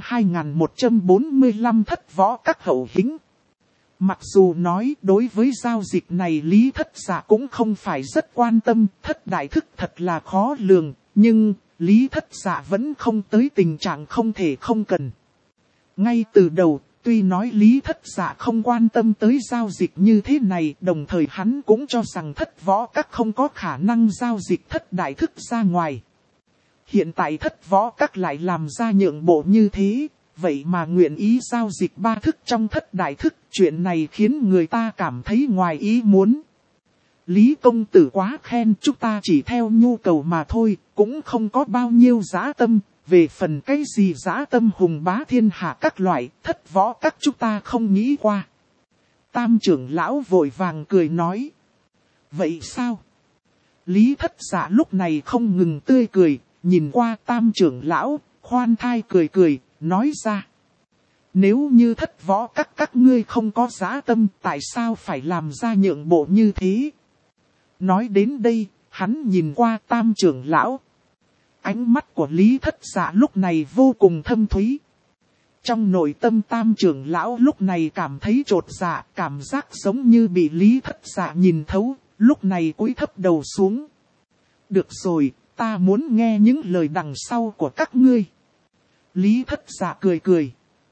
2145 Thất Võ Các hậu hĩnh. Mặc dù nói đối với giao dịch này Lý Thất Dạ cũng không phải rất quan tâm, thất đại thức thật là khó lường, nhưng Lý Thất Dạ vẫn không tới tình trạng không thể không cần. Ngay từ đầu, tuy nói Lý Thất Dạ không quan tâm tới giao dịch như thế này, đồng thời hắn cũng cho rằng Thất Võ Các không có khả năng giao dịch thất đại thức ra ngoài. Hiện tại Thất Võ Các lại làm ra nhượng bộ như thế, vậy mà nguyện ý giao dịch ba thức trong thất đại thức, chuyện này khiến người ta cảm thấy ngoài ý muốn. Lý công tử quá khen, chúng ta chỉ theo nhu cầu mà thôi, cũng không có bao nhiêu dã tâm, về phần cái gì dã tâm hùng bá thiên hạ các loại, Thất Võ Các chúng ta không nghĩ qua. Tam trưởng lão vội vàng cười nói. Vậy sao? Lý Thất Dạ lúc này không ngừng tươi cười, nhìn qua Tam trưởng lão, khoan thai cười cười, nói ra. Nếu như Thất Võ các ngươi không có dã tâm, tại sao phải làm ra nhượng bộ như thế? Nói đến đây, hắn nhìn qua Tam trưởng lão. Ánh mắt của Lý Thất Dạ lúc này vô cùng thâm thúy. Trong nội tâm Tam trưởng lão lúc này cảm thấy chột dạ, cảm giác giống như bị Lý Thất Dạ nhìn thấu, lúc này cúi thấp đầu xuống. Được rồi, ta muốn nghe những lời đằng sau của các ngươi. Lý Thất Dạ cười cười.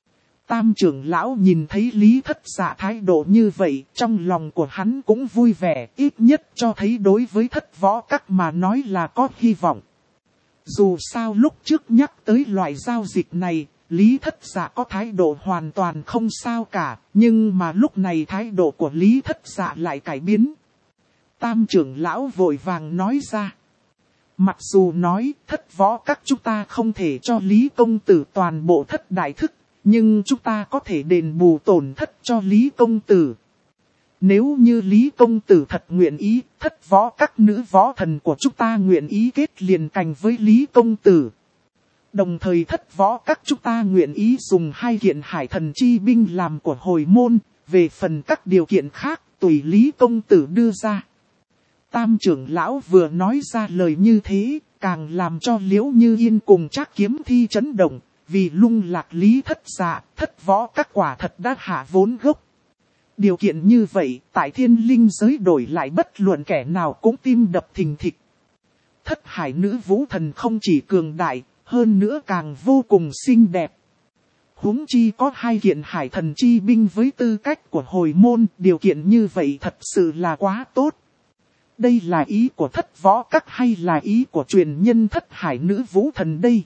Tam trưởng lão nhìn thấy Lý Thất Dạ thái độ như vậy, trong lòng của hắn cũng vui vẻ, ít nhất cho thấy đối với Thất Võ Các mà nói là có hy vọng. Dù sao lúc trước nhắc tới loại giao dịch này, Lý Thất Dạ có thái độ hoàn toàn không sao cả, nhưng mà lúc này thái độ của Lý Thất Dạ lại cải biến. Tam trưởng lão vội vàng nói ra. Mặc dù nói Thất Võ Các chúng ta không thể cho Lý công tử toàn bộ thất đại thức, nhưng chúng ta có thể đền bù tổn thất cho Lý công tử. Nếu như Lý công tử thật nguyện ý, Thất Võ Các nữ võ thần của chúng ta nguyện ý kết liền cành với Lý công tử. Đồng thời Thất Võ Các chúng ta nguyện ý dùng 2 kiện hải thần chi binh làm của hồi môn, về phần các điều kiện khác tùy Lý công tử đưa ra. Tam trưởng lão vừa nói ra lời như thế, càng làm cho Liễu Như Yên cùng Trác Kiếm Thi chấn động, vì lung lạc Lý Thất Dạ, Thất Võ Các quả thật đã hạ vốn gốc. Điều kiện như vậy, tại Thiên Linh giới đổi lại bất luận kẻ nào cũng tim đập thình thịch. Thất hải nữ vũ thần không chỉ cường đại, hơn nữa càng vô cùng xinh đẹp. Huống chi có 2 kiện hải thần chi binh với tư cách của hồi môn, điều kiện như vậy thật sự là quá tốt. Đây là ý của Thất Võ Các hay là ý của truyền nhân Thất hải nữ vũ thần đây?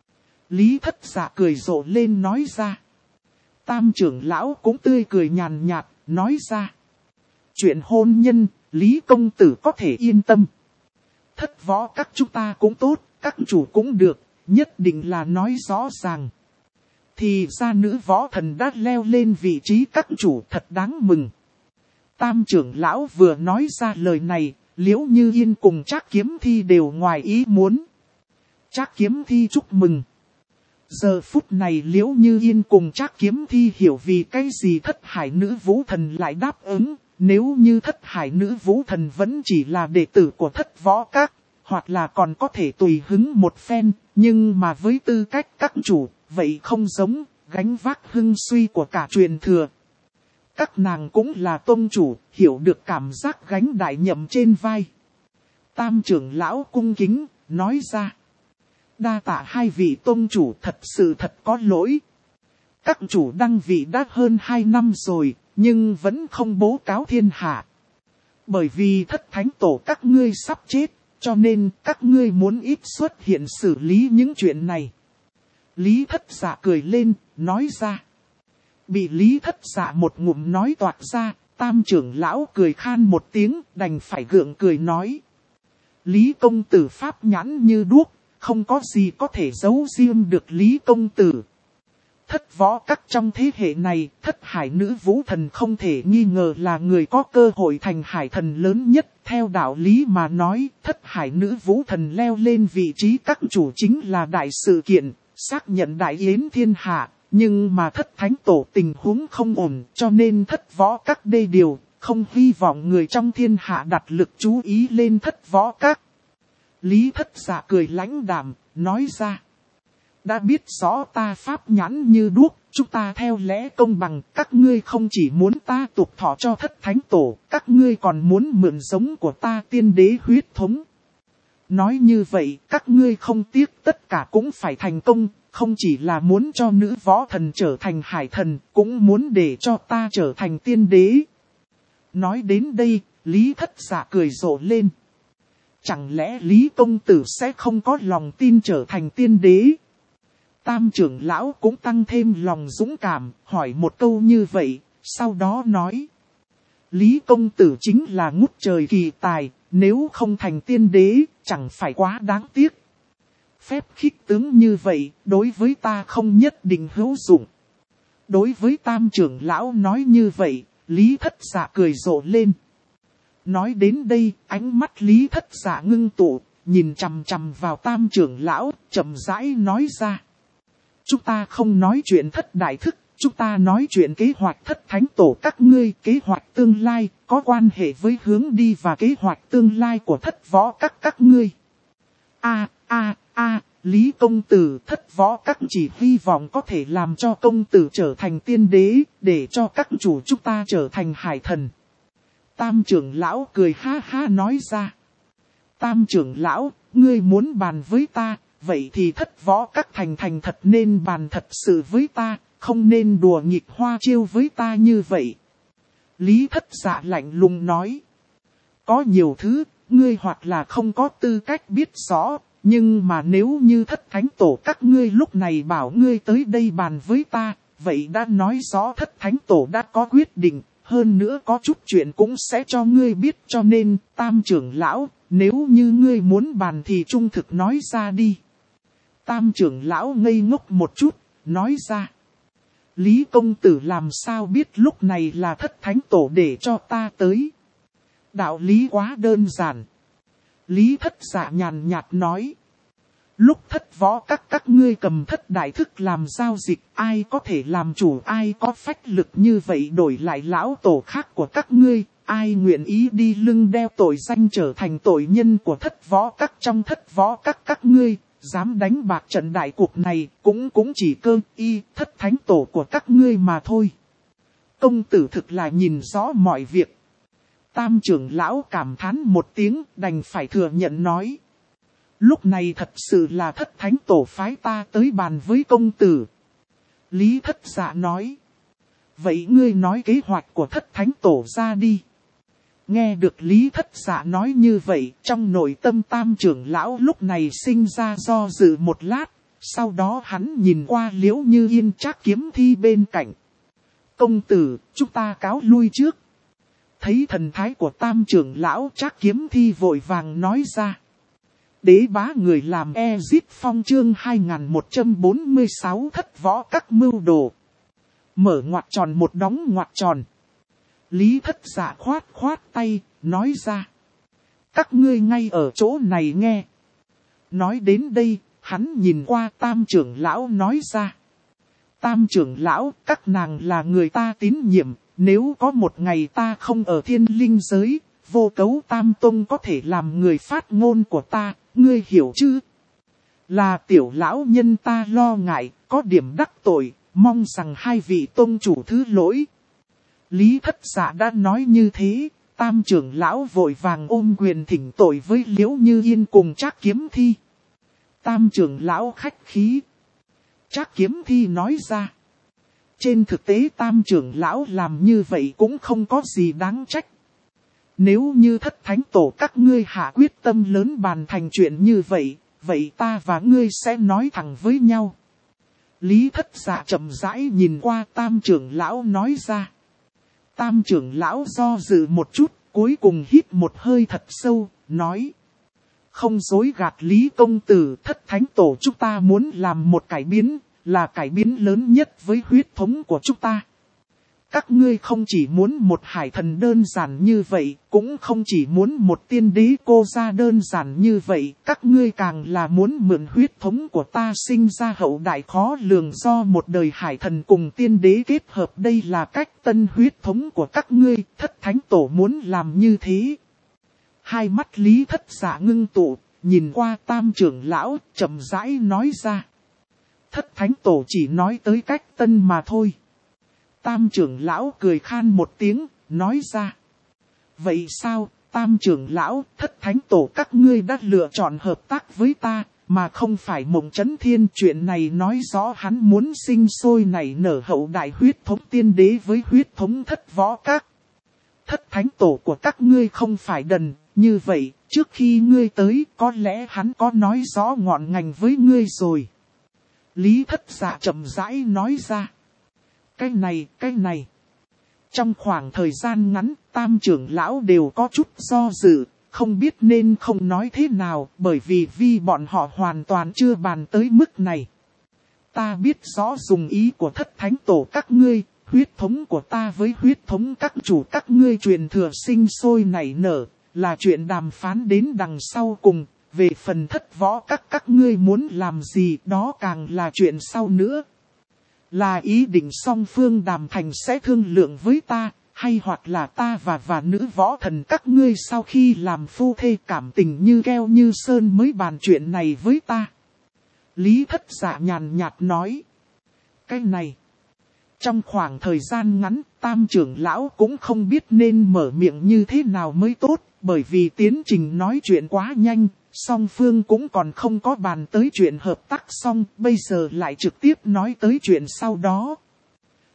Lý Thất Dạ cười rộ lên nói ra. Tam trưởng lão cũng tươi cười nhàn nhạt, nói ra. Chuyện hôn nhân, Lý công tử có thể yên tâm. Thất Võ Các chúng ta cũng tốt, các chủ cũng được, nhất định là nói rõ ràng. Thì ra nữ võ thần đã leo lên vị trí các chủ, thật đáng mừng. Tam trưởng lão vừa nói ra lời này, Liễu Như Yên cùng Trác Kiếm Thi đều ngoài ý muốn. Trác Kiếm Thi chúc mừng. Giờ phút này Liễu Như Yên cùng Trác Kiếm Thi hiểu vì cái gì thất hải nữ vũ thần lại đáp ứng. Nếu như thất hải nữ vũ thần vẫn chỉ là đệ tử của Thất Võ Các, hoặc là còn có thể tùy hứng một phen, nhưng mà với tư cách các chủ, vậy không giống, gánh vác hưng suy của cả truyền thừa. Các nàng cũng là tôn chủ, hiểu được cảm giác gánh đại nhậm trên vai. Tam trưởng lão cung kính, nói ra. Đa tạ 2 vị tôn chủ, thật sự thật có lỗi. Các chủ đăng vị đã hơn 2 năm rồi, nhưng vẫn không bố cáo thiên hạ. Bởi vì Thất Thánh Tổ các ngươi sắp chết, cho nên các ngươi muốn ít xuất hiện xử lý những chuyện này. Lý Thất Dạ cười lên, nói ra. Bị Lý Thất Dạ một ngụm nói toạc ra, Tam trưởng lão cười khan một tiếng, đành phải gượng cười nói. Lý công tử pháp nhãn như đuốc, không có gì có thể giấu riêng được Lý công tử. Thất Võ Các trong thế hệ này, Thất hải nữ vũ thần không thể nghi ngờ là người có cơ hội thành hải thần lớn nhất. Theo đạo lý mà nói, Thất hải nữ vũ thần leo lên vị trí các chủ chính là đại sự kiện, xác nhận đại yến thiên hạ. Nhưng mà Thất Thánh Tổ tình huống không ổn, cho nên Thất Võ Các đê điều, không hy vọng người trong thiên hạ đặt lực chú ý lên Thất Võ Các. Lý Thất Dạ cười lãnh đạm, nói ra. Đã biết rõ ta pháp nhãn như đuốc, chúng ta theo lẽ công bằng, các ngươi không chỉ muốn ta tục thọ cho Thất Thánh Tổ, các ngươi còn muốn mượn giống của ta tiên đế huyết thống. Nói như vậy, các ngươi không tiếc tất cả cũng phải thành công, không chỉ là muốn cho nữ võ thần trở thành hải thần, cũng muốn để cho ta trở thành tiên đế. Nói đến đây, Lý Thất Dạ cười rộ lên. Chẳng lẽ Lý công tử sẽ không có lòng tin trở thành tiên đế? Tam trưởng lão cũng tăng thêm lòng dũng cảm, hỏi một câu như vậy, sau đó nói. Lý công tử chính là ngút trời kỳ tài, nếu không thành tiên đế, chẳng phải quá đáng tiếc. Phép khích tướng như vậy, đối với ta không nhất định hữu dụng. Đối với Tam trưởng lão nói như vậy, Lý Thất Dạ cười rộ lên. Nói đến đây, ánh mắt Lý Thất Dạ ngưng tụ, nhìn chằm chằm vào Tam trưởng lão, chậm rãi nói ra. Chúng ta không nói chuyện thất đại thức, chúng ta nói chuyện kế hoạch Thất Thánh Tổ các ngươi, kế hoạch tương lai, có quan hệ với hướng đi và kế hoạch tương lai của Thất Võ các ngươi. Lý công tử, Thất Võ Các chỉ hy vọng có thể làm cho công tử trở thành tiên đế, để cho các chủ chúng ta trở thành hải thần. Tam trưởng lão cười ha ha nói ra. Tam trưởng lão, ngươi muốn bàn với ta, vậy thì Thất Võ Các thành thật nên bàn thật sự với ta, không nên đùa nghịch hoa chiêu với ta như vậy. Lý Thất Dạ lạnh lùng nói. Có nhiều thứ, ngươi hoặc là không có tư cách biết rõ, nhưng mà nếu như Thất Thánh Tổ các ngươi lúc này bảo ngươi tới đây bàn với ta, vậy đã nói rõ Thất Thánh Tổ đã có quyết định, hơn nữa có chút chuyện cũng sẽ cho ngươi biết, cho nên Tam trưởng lão, nếu như ngươi muốn bàn thì trung thực nói ra đi. Tam trưởng lão ngây ngốc một chút, nói ra. Lý công tử làm sao biết lúc này là Thất Thánh Tổ để cho ta tới. Đạo lý quá đơn giản. Lý Thất Dạ nhàn nhạt nói. Lúc Thất Võ các ngươi cầm Thất Đại Thức làm giao dịch, ai có thể làm chủ, ai có phách lực như vậy đổi lại lão tổ khác của các ngươi, ai nguyện ý đi lưng đeo tội danh trở thành tội nhân của Thất Võ các trong Thất Võ các ngươi, dám đánh bạc trận đại cuộc này cũng chỉ cơ y Thất Thánh Tổ của các ngươi mà thôi. Công tử thực là nhìn rõ mọi việc. Tam trưởng lão cảm thán một tiếng, đành phải thừa nhận nói. Lúc này thật sự là Thất Thánh Tổ phái ta tới bàn với công tử. Lý Thất Dạ nói. Vậy ngươi nói kế hoạch của Thất Thánh Tổ ra đi. Nghe được Lý Thất Dạ nói như vậy, trong nội tâm Tam trưởng lão lúc này sinh ra do dự một lát, sau đó hắn nhìn qua Liễu Như Yên Trác Kiếm Thi bên cạnh. Công tử, chúng ta cáo lui trước. Thấy thần thái của Tam trưởng lão, Trác Kiếm Thi vội vàng nói ra. Đế bá người làm Ezip Phong chương 2146 Thất Võ các mưu đồ. Mở ngoặc tròn một đóng ngoặc tròn. Lý Thất Dạ khoát tay, nói ra. Các ngươi ngay ở chỗ này nghe. Nói đến đây, hắn nhìn qua Tam trưởng lão nói ra. Tam trưởng lão, các nàng là người ta tín nhiệm, nếu có một ngày ta không ở Thiên Linh giới, Vô Cấu Tam Tông có thể làm người phát ngôn của ta, ngươi hiểu chứ? Là tiểu lão nhân ta lo ngại, có điểm đắc tội, mong rằng hai vị tông chủ thứ lỗi. Lý Thất Dạ đã nói như thế, Tam trưởng lão vội vàng ôm quyền thỉnh tội với Liễu Như Yên cùng Trác Kiếm Thi. Tam trưởng lão khách khí. Trác Kiếm Thi nói ra. Trên thực tế Tam trưởng lão làm như vậy cũng không có gì đáng trách. Nếu như Thất Thánh Tổ các ngươi hạ quyết tâm lớn bàn thành chuyện như vậy, vậy ta và ngươi sẽ nói thẳng với nhau. Lý Thất Dạ chậm rãi nhìn qua Tam trưởng lão nói ra. Tam trưởng lão do dự một chút, cuối cùng hít một hơi thật sâu, nói. Không dối gạt Lý công tử, Thất Thánh Tổ chúng ta muốn làm một cải biến, là cải biến lớn nhất với huyết thống của chúng ta. Các ngươi không chỉ muốn một hải thần đơn giản như vậy, cũng không chỉ muốn một tiên đế cô gia đơn giản như vậy, các ngươi càng là muốn mượn huyết thống của ta sinh ra hậu đại khó lường do một đời hải thần cùng tiên đế kết hợp. Đây là cách tân huyết thống của các ngươi, Thất Thánh Tổ muốn làm như thế. Hai mắt Lý Thất Dạ ngưng tụ, nhìn qua Tam trưởng lão, chậm rãi nói ra. Thất Thánh Tổ chỉ nói tới cách tân mà thôi. Tam trưởng lão cười khan một tiếng, nói ra. Vậy sao, Tam trưởng lão, Thất Thánh Tổ các ngươi đã lựa chọn hợp tác với ta, mà không phải Mộng Chấn Thiên. Chuyện này nói rõ hắn muốn sinh sôi nảy nở hậu đại huyết thống tiên đế với huyết thống Thất Võ các. Thất Thánh Tổ của các ngươi không phải đần, như vậy, trước khi ngươi tới, có lẽ hắn có nói rõ ngọn ngành với ngươi rồi. Lý Thất Dạ chậm rãi nói ra. Cái này. Trong khoảng thời gian ngắn, Tam trưởng lão đều có chút do dự, không biết nên không nói thế nào, bởi vì bọn họ hoàn toàn chưa bàn tới mức này. Ta biết rõ dùng ý của Thất Thánh Tổ các ngươi, huyết thống của ta với huyết thống các chủ các ngươi truyền thừa sinh sôi nảy nở, là chuyện đàm phán đến đằng sau cùng. Về phần Thất Võ các ngươi muốn làm gì đó càng là chuyện sau nữa. Là ý định song phương đàm thành sẽ thương lượng với ta, hay hoặc là ta và nữ võ thần các ngươi sau khi làm phu thê cảm tình như keo như sơn mới bàn chuyện này với ta. Lý Thất Dạ nhàn nhạt nói. Cái này. Trong khoảng thời gian ngắn, Tam trưởng lão cũng không biết nên mở miệng như thế nào mới tốt, bởi vì tiến trình nói chuyện quá nhanh. Song phương cũng còn không có bàn tới chuyện hợp tác xong, bây giờ lại trực tiếp nói tới chuyện sau đó.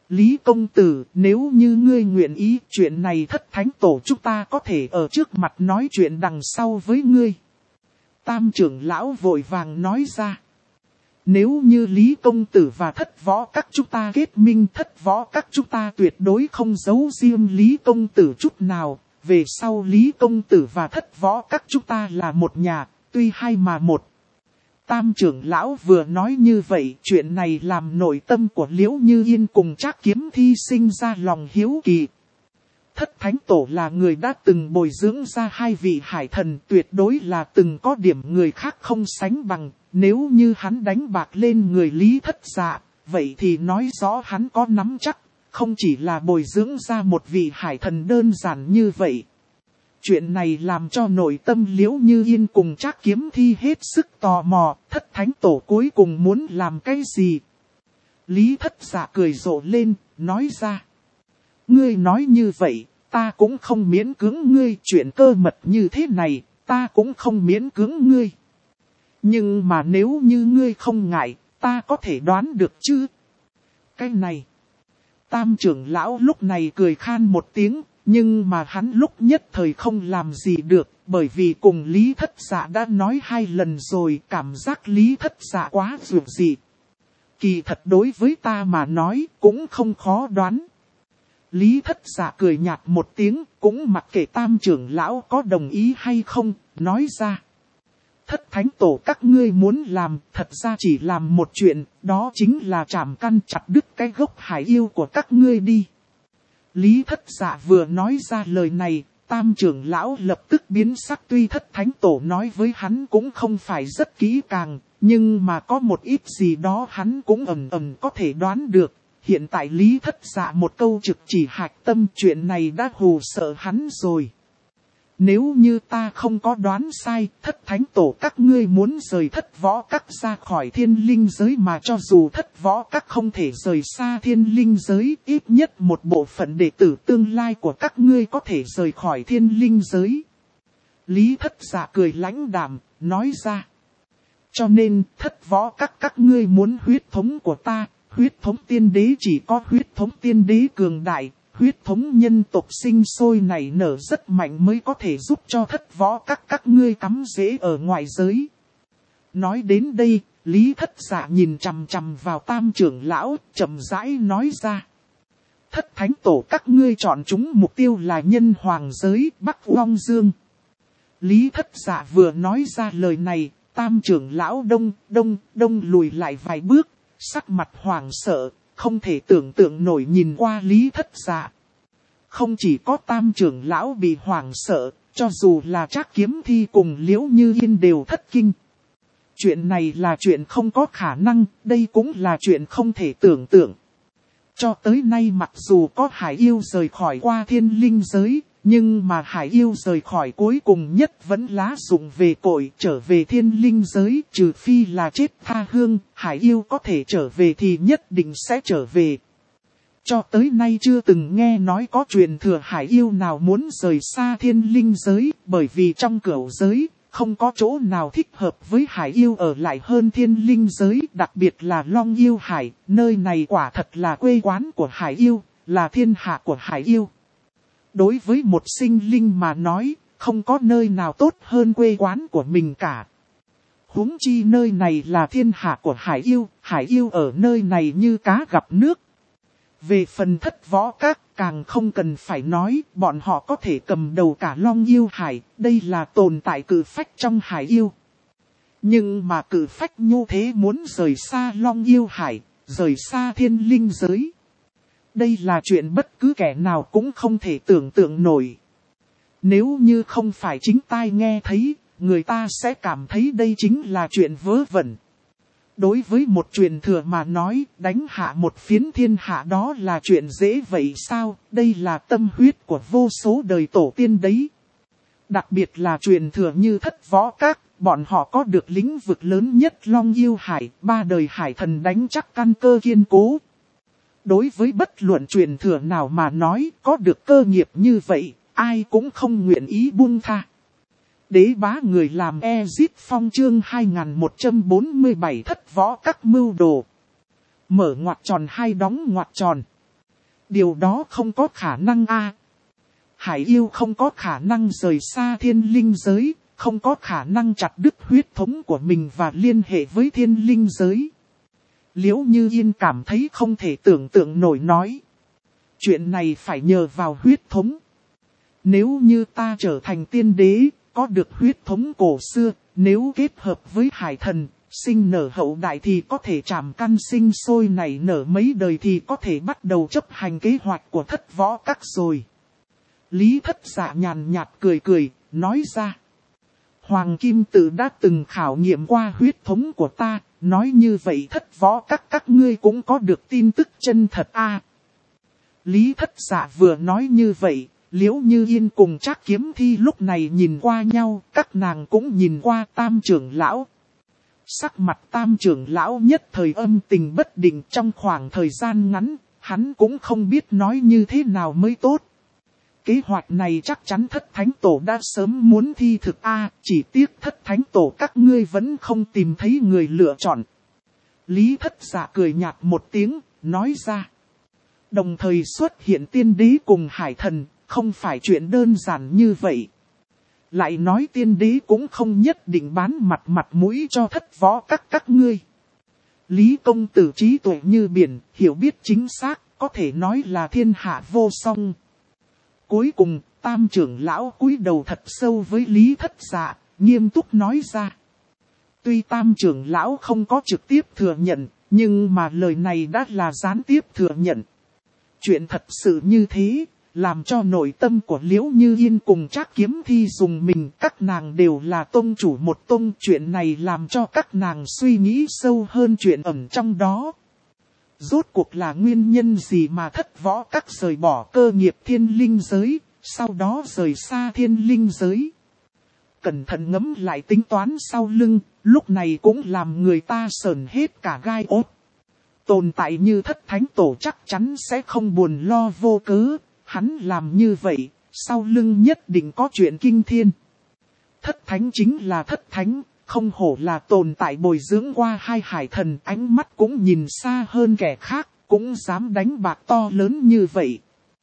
Lý công tử, nếu như ngươi nguyện ý, chuyện này Thất Thánh Tổ chúng ta có thể ở trước mặt nói chuyện đằng sau với ngươi. Tam trưởng lão vội vàng nói ra. Nếu như Lý công tử và Thất Võ Các chúng ta kết minh, Thất Võ Các chúng ta tuyệt đối không giấu riêng Lý công tử chút nào. Về sau Lý công tử và Thất Võ Các chúng ta là một nhà, tuy hai mà một. Tam trưởng lão vừa nói như vậy, chuyện này làm nội tâm của Liễu Như Yên cùng Trác Kiếm Thi sinh ra lòng hiếu kỳ. Thất Thánh Tổ là người đã từng bồi dưỡng ra hai vị hải thần, tuyệt đối là từng có điểm người khác không sánh bằng. Nếu như hắn đánh bạc lên người Lý Thất Dạ, vậy thì nói rõ hắn có nắm chắc, không chỉ là bồi dưỡng ra một vị hải thần đơn giản như vậy. Chuyện này làm cho nội tâm Liễu Như Yên cùng Trác Kiếm Thi hết sức tò mò, Thất Thánh Tổ cuối cùng muốn làm cái gì? Lý Thất Dạ cười rộ lên, nói ra. Ngươi nói như vậy, ta cũng không miễn cưỡng ngươi, chuyện cơ mật như thế này, ta cũng không miễn cưỡng ngươi. Nhưng mà nếu như ngươi không ngại, ta có thể đoán được chứ? Cái này. Tam trưởng lão lúc này cười khan một tiếng, nhưng mà hắn lúc nhất thời không làm gì được, bởi vì cùng Lý Thất Dạ đã nói 2 lần rồi, cảm giác Lý Thất Dạ quá dường dị. Kỳ thật đối với ta mà nói, cũng không khó đoán. Lý Thất Dạ cười nhạt một tiếng, cũng mặc kệ tam trưởng lão có đồng ý hay không, nói ra. Thất Thánh Tổ các ngươi muốn làm, thật ra chỉ làm một chuyện, đó chính là chảm căn chặt đứt cái gốc hải yêu của các ngươi đi. Lý Thất Dạ vừa nói ra lời này, tam trưởng lão lập tức biến sắc, tuy Thất Thánh Tổ nói với hắn cũng không phải rất kỹ càng, nhưng mà có một ít gì đó hắn cũng ẩn có thể đoán được. Hiện tại Lý Thất Dạ một câu trực chỉ hạch tâm, chuyện này đã hù sợ hắn rồi. Nếu như ta không có đoán sai, Thất Thánh Tổ các ngươi muốn rời Thất Võ Các ra khỏi thiên linh giới, mà cho dù Thất Võ Các không thể rời xa thiên linh giới, ít nhất một bộ phận đệ tử tương lai của các ngươi có thể rời khỏi thiên linh giới. Lý Thất Dạ cười lãnh đạm, nói ra. Cho nên, Thất Võ Các ngươi muốn huyết thống của ta, huyết thống tiên đế chỉ có huyết thống tiên đế cường đại. Huyết thống nhân tộc sinh sôi nảy nở rất mạnh mới có thể giúp cho Thất Võ các ngươi cắm rễ ở ngoại giới. Nói đến đây, Lý Thất Dạ nhìn chằm chằm vào tam trưởng lão, chậm rãi nói ra. Thất Thánh Tổ các ngươi chọn chúng mục tiêu là nhân hoàng giới, Bắc Long Dương. Lý Thất Dạ vừa nói ra lời này, tam trưởng lão đông lùi lại vài bước, sắc mặt hoảng sợ. Không thể tưởng tượng nổi nhìn qua Lý Thất Dạ. Không chỉ có tam trưởng lão bị hoảng sợ, cho dù là Trác Kiếm Thi cùng Liễu Như Yên đều thất kinh. Chuyện này là chuyện không có khả năng, đây cũng là chuyện không thể tưởng tượng. Cho tới nay mặc dù có hải yêu rời khỏi qua thiên linh giới, nhưng mà hải yêu rời khỏi cuối cùng nhất vẫn lá dụng về cội trở về thiên linh giới, trừ phi là chết tha hương, hải yêu có thể trở về thì nhất định sẽ trở về. Cho tới nay chưa từng nghe nói có truyền thừa hải yêu nào muốn rời xa thiên linh giới, bởi vì trong cửu giới, không có chỗ nào thích hợp với hải yêu ở lại hơn thiên linh giới, đặc biệt là Long Yêu Hải, nơi này quả thật là quê quán của hải yêu, là thiên hạ của hải yêu. Đối với một sinh linh mà nói, không có nơi nào tốt hơn quê quán của mình cả. Huống chi nơi này là thiên hạ của hải yêu ở nơi này như cá gặp nước. Về phần Thất Võ Các, càng không cần phải nói, bọn họ có thể cầm đầu cả Long Yêu Hải, đây là tồn tại cự phách trong hải yêu. Nhưng mà cự phách nhu thế muốn rời xa Long Yêu Hải, rời xa thiên linh giới. Đây là chuyện bất cứ kẻ nào cũng không thể tưởng tượng nổi. Nếu như không phải chính tai nghe thấy, người ta sẽ cảm thấy đây chính là chuyện vớ vẩn. Đối với một truyền thừa mà nói, đánh hạ một phiến thiên hạ đó là chuyện dễ vậy sao? Đây là tâm huyết của vô số đời tổ tiên đấy. Đặc biệt là truyền thừa như Thất Võ Các, bọn họ có được lĩnh vực lớn nhất Long Yêu Hải, 3 đời hải thần đánh chắc căn cơ kiên cố. Đối với bất luận truyền thừa nào mà nói, có được cơ nghiệp như vậy, ai cũng không nguyện ý buông tha. Đế bá người làm Ezit Phong chương 2147 Thất Võ Các mưu đồ. Mở ngoặc tròn hai đóng ngoặc tròn. Điều đó không có khả năng a. Hải yêu không có khả năng rời xa thiên linh giới, không có khả năng chặt đứt huyết thống của mình và liên hệ với thiên linh giới. Liễu Như Yên cảm thấy không thể tưởng tượng nổi nói. Chuyện này phải nhờ vào huyết thống. Nếu như ta trở thành tiên đế, có được huyết thống cổ xưa, nếu kết hợp với hải thần, sinh nở hậu đại thì có thể trảm căn sinh sôi nảy nở mấy đời thì có thể bắt đầu chấp hành kế hoạch của Thất Võ Các rồi. Lý Thất Dạ nhàn nhạt cười cười, nói ra. Hoàng Kim Tự đã từng khảo nghiệm qua huyết thống của ta, nói như vậy Thất Võ các ngươi cũng có được tin tức chân thật a. Lý Thất Dạ vừa nói như vậy, Liễu Như Yên cùng Trác Kiếm Thi lúc này nhìn qua nhau, các nàng cũng nhìn qua Tam trưởng lão. Sắc mặt Tam trưởng lão nhất thời âm tình bất định, trong khoảng thời gian ngắn, hắn cũng không biết nói như thế nào mới tốt. Kế hoạch này chắc chắn Thất Thánh Tổ đã sớm muốn thi thực a, chỉ tiếc Thất Thánh Tổ các ngươi vẫn không tìm thấy người lựa chọn. Lý Thất Dạ cười nhạt một tiếng, nói ra. Đồng thời xuất hiện tiên đế cùng hải thần, không phải chuyện đơn giản như vậy. Lại nói tiên đế cũng không nhất định bán mặt mũi cho Thất Võ các ngươi. Lý công tử trí tuệ như biển, hiểu biết chính xác, có thể nói là thiên hạ vô song. Cuối cùng, Tam trưởng lão cúi đầu thật sâu với Lý Thất Dạ, nghiêm túc nói ra. Tuy Tam trưởng lão không có trực tiếp thừa nhận, nhưng mà lời này đã là gián tiếp thừa nhận. Chuyện thật sự như thế, làm cho nội tâm của Liễu Như Yên cùng Trác Kiếm Thi dùng mình, các nàng đều là tông chủ một tông. Chuyện này làm cho các nàng suy nghĩ sâu hơn chuyện ẩn trong đó. Rốt cuộc là nguyên nhân gì mà Thất Võ Các rời bỏ cơ nghiệp thiên linh giới, sau đó rời xa thiên linh giới. Cẩn thận ngẫm lại tính toán sau lưng, lúc này cũng làm người ta sởn hết cả gai ốt. Tồn tại như Thất Thánh Tổ chắc chắn sẽ không buồn lo vô cớ, hắn làm như vậy, sau lưng nhất định có chuyện kinh thiên. Thất Thánh chính là Thất Thánh, không hổ là tồn tại bồi dưỡng qua hai hải thần, ánh mắt cũng nhìn xa hơn kẻ khác, cũng dám đánh bạc to lớn như vậy.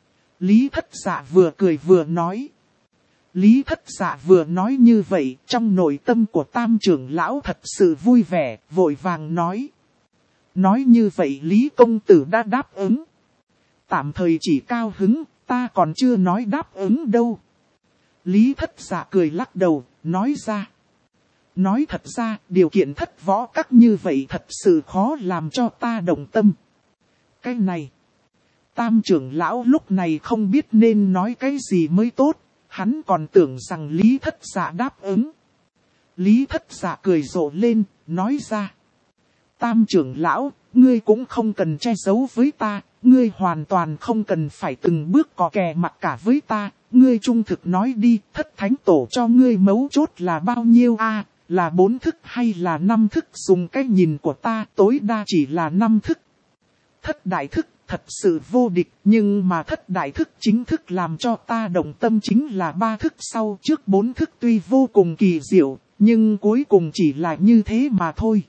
Lý Thất Dạ vừa cười vừa nói. Lý Thất Dạ vừa nói như vậy, trong nội tâm của Tam trưởng lão thật sự vui vẻ, vội vàng nói. Nói như vậy Lý công tử đã đáp ứng. Tạm thời chỉ cao hứng, ta còn chưa nói đáp ứng đâu. Lý Thất Dạ cười lắc đầu, nói ra. Nói thật ra, điều kiện Thất Võ Các như vậy thật sự khó làm cho ta đồng tâm. Cái này, Tam trưởng lão lúc này không biết nên nói cái gì mới tốt, hắn còn tưởng rằng Lý Thất Dạ đáp ứng. Lý Thất Dạ cười rộ lên, nói ra. Tam trưởng lão, ngươi cũng không cần che giấu với ta, ngươi hoàn toàn không cần phải từng bước cò kè mặt cả với ta, ngươi trung thực nói đi, Thất Thánh Tổ cho ngươi mấu chốt là bao nhiêu a? Là 4 thức hay là 5 thức? Dùng cái nhìn của ta tối đa chỉ là 5 thức. Thất đại thức thật sự vô địch, nhưng mà thất đại thức chính thức làm cho ta động tâm chính là 3 thức sau. Trước 4 thức tuy vô cùng kỳ diệu, nhưng cuối cùng chỉ là như thế mà thôi.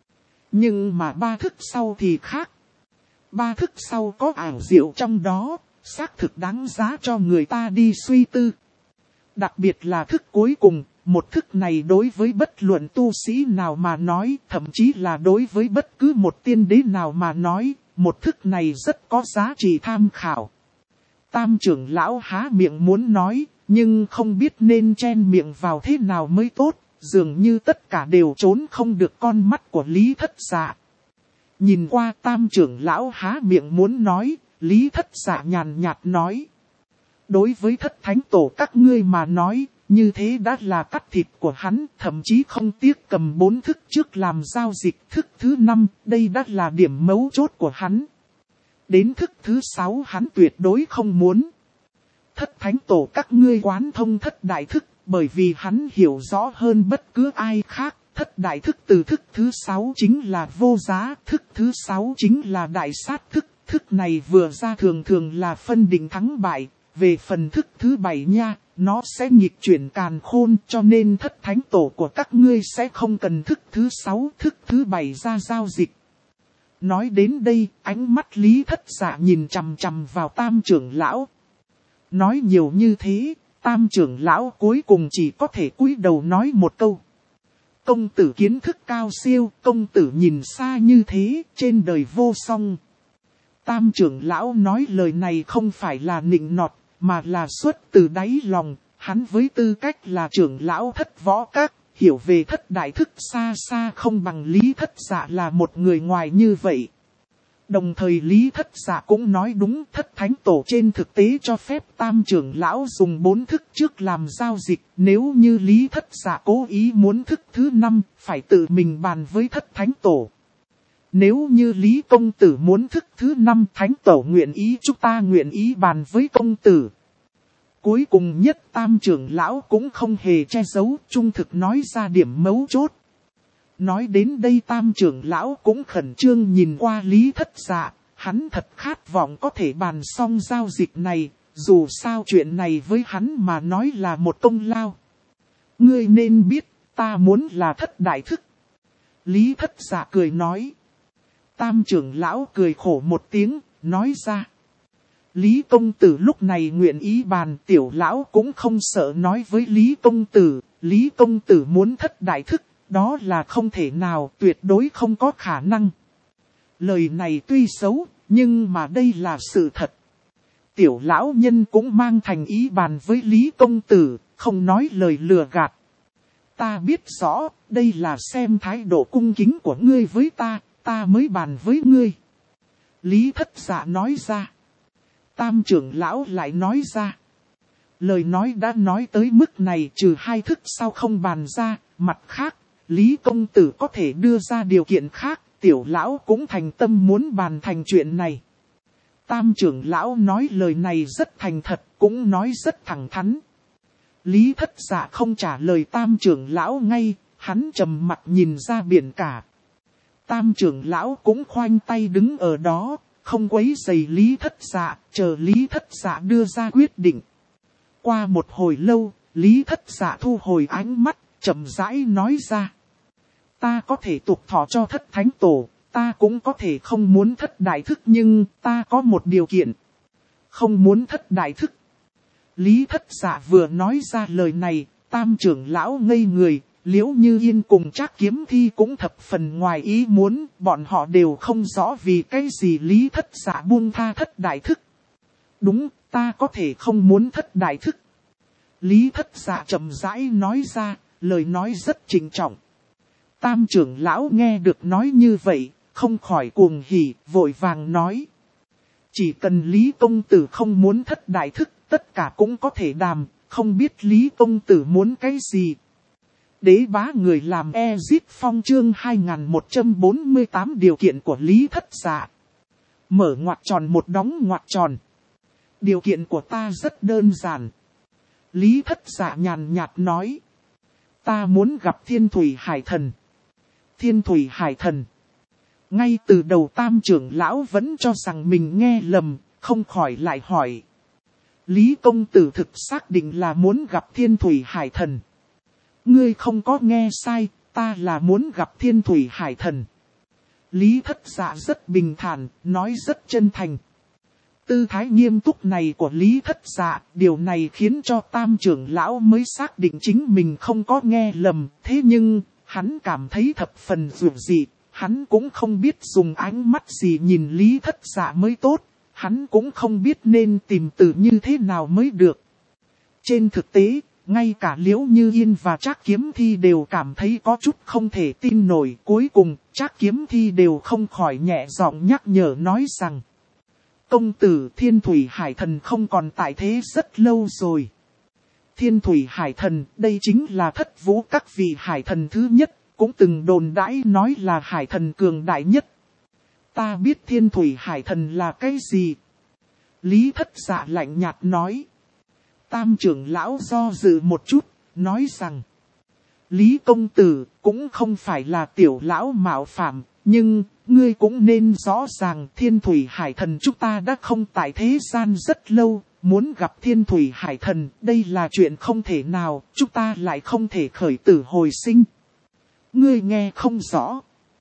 Nhưng mà 3 thức sau thì khác. 3 thức sau có ảo diệu trong đó, xác thực đáng giá cho người ta đi suy tư. Đặc biệt là thức cuối cùng, một thức này đối với bất luận tu sĩ nào mà nói, thậm chí là đối với bất cứ một tiên đế nào mà nói, một thức này rất có giá trị tham khảo. Tam trưởng lão há miệng muốn nói, nhưng không biết nên chen miệng vào thế nào mới tốt, dường như tất cả đều trốn không được con mắt của Lý Thất Dạ. Nhìn qua Tam trưởng lão há miệng muốn nói, Lý Thất Dạ nhàn nhạt nói. Đối với Thất Thánh Tổ các ngươi mà nói, như thế đã là cắt thịt của hắn, thậm chí không tiếc cầm 4 thức trước làm giao dịch. Thức thứ 5, đây đã là điểm mấu chốt của hắn. Đến thức thứ 6 hắn tuyệt đối không muốn. Thất Thánh Tổ các ngươi quán thông thất đại thức, bởi vì hắn hiểu rõ hơn bất cứ ai khác. Thất đại thức từ thức thứ 6 chính là vô giá, thức thứ 6 chính là đại sát thức. Thức này vừa ra thường thường là phân định thắng bại. Về phần thức thứ 7 nha, nó sẽ nghịch chuyển càn khôn, cho nên Thất Thánh Tổ của các ngươi sẽ không cần thức thứ 6, thức thứ 7 ra giao dịch. Nói đến đây, ánh mắt Lý Thất Dạ nhìn chằm chằm vào Tam trưởng lão. Nói nhiều như thế, Tam trưởng lão cuối cùng chỉ có thể cúi đầu nói một câu. Công tử kiến thức cao siêu, công tử nhìn xa như thế, trên đời vô song. Tam trưởng lão nói lời này không phải là nịnh nọt, mà là xuất từ đáy lòng. Hắn với tư cách là trưởng lão Thất Võ Các, hiểu về thất đại thức xa xa không bằng Lý Thất Dạ là một người ngoài như vậy. Đồng thời Lý Thất Dạ cũng nói đúng, Thất Thánh Tổ trên thực tế cho phép Tam trưởng lão dùng 4 thức trước làm giao dịch. Nếu như Lý Thất Dạ cố ý muốn thức thứ 5, phải tự mình bàn với Thất Thánh Tổ. Nếu như Lý công tử muốn thức thứ 5, Thánh Tổ nguyện ý, chúng ta nguyện ý bàn với công tử. Cuối cùng nhất Tam trưởng lão cũng không hề che giấu, trung thực nói ra điểm mấu chốt. Nói đến đây Tam trưởng lão cũng khẩn trương nhìn qua Lý Thất Dạ, hắn thật khát vọng có thể bàn xong giao dịch này, dù sao chuyện này với hắn mà nói là một công lao. Ngươi nên biết, ta muốn là thất đại thức. Lý Thất Dạ cười nói. Tam trưởng lão cười khổ một tiếng, nói ra. Lý công tử lúc này nguyện ý bàn, tiểu lão cũng không sợ nói với Lý công tử muốn thất đại thức, đó là không thể nào, tuyệt đối không có khả năng. Lời này tuy xấu, nhưng mà đây là sự thật. Tiểu lão nhân cũng mang thành ý bàn với Lý công tử, không nói lời lừa gạt. Ta biết rõ, đây là xem thái độ cung kính của ngươi với ta mới bàn với ngươi. Lý Thất Dạ nói ra. Tam trưởng lão lại nói ra. Lời nói đã nói tới mức này, trừ 2 thức sau không bàn ra, mặt khác, Lý công tử có thể đưa ra điều kiện khác, tiểu lão cũng thành tâm muốn bàn thành chuyện này. Tam trưởng lão nói lời này rất thành thật, cũng nói rất thẳng thắn. Lý Thất Dạ không trả lời Tam trưởng lão ngay, hắn trầm mặt nhìn ra biển cả. Tam trưởng lão cũng khoanh tay đứng ở đó, không quấy rầy Lý Thất Dạ, chờ Lý Thất Dạ đưa ra quyết định. Qua một hồi lâu, Lý Thất Dạ thu hồi ánh mắt, chậm rãi nói ra. Ta có thể tục thọ cho Thất Thánh Tổ, ta cũng có thể không muốn thất đại thức, nhưng ta có một điều kiện. Không muốn thất đại thức. Lý Thất Dạ vừa nói ra lời này, Tam trưởng lão ngây người. Liễu Như Yên cùng Trác Kiếm Thi cũng thập phần ngoài ý muốn, bọn họ đều không rõ vì cái gì Lý Thất Dạ buông tha thất đại thức. Đúng, ta có thể không muốn thất đại thức. Lý Thất Dạ chậm rãi nói ra, lời nói rất trịnh trọng. Tam trưởng lão nghe được nói như vậy, không khỏi cuồng hỉ, vội vàng nói. Chỉ cần Lý công tử không muốn thất đại thức, tất cả cũng có thể đàm, không biết Lý công tử muốn cái gì. Đế bá người làm Ezit Phong chương 2148 điều kiện của Lý Thất Dạ. Mở ngoặc tròn một đóng ngoặc tròn. Điều kiện của ta rất đơn giản. Lý Thất Dạ nhàn nhạt nói. Ta muốn gặp Thiên Thủy Hải Thần. Thiên Thủy Hải Thần. Ngay từ đầu Tam trưởng lão vẫn cho rằng mình nghe lầm, không khỏi lại hỏi. Lý công tử thực xác định là muốn gặp Thiên Thủy Hải Thần. Ngươi không có nghe sai, ta là muốn gặp Thiên Thủy Hải Thần. Lý Thất Dạ rất bình thản, nói rất chân thành. Tư thái nghiêm túc này của Lý Thất Dạ, điều này khiến cho Tam trưởng lão mới xác định chính mình không có nghe lầm. Thế nhưng, hắn cảm thấy thập phần dịu dị, hắn cũng không biết dùng ánh mắt gì nhìn Lý Thất Dạ mới tốt, hắn cũng không biết nên tìm từ như thế nào mới được. Trên thực tế, ngay cả Liễu Như Yên và Trác Kiếm Thi đều cảm thấy có chút không thể tin nổi. Cuối cùng, Trác Kiếm Thi đều không khỏi nhẹ giọng nhắc nhở nói rằng. Công tử Thiên Thủy Hải Thần không còn tại thế rất lâu rồi. Thiên Thủy Hải Thần, đây chính là Thất Vũ các vị Hải Thần thứ nhất, cũng từng đồn đãi nói là Hải Thần cường đại nhất. Ta biết Thiên Thủy Hải Thần là cái gì? Lý Thất Dạ lạnh nhạt nói. Tam trưởng lão do dự một chút, nói rằng. Lý công tử cũng không phải là tiểu lão mạo phạm, nhưng ngươi cũng nên rõ ràng Thiên Thủy Hải Thần chúng ta đã không tại thế gian rất lâu, muốn gặp Thiên Thủy Hải Thần, đây là chuyện không thể nào, chúng ta lại không thể khởi tử hồi sinh. Ngươi nghe không rõ.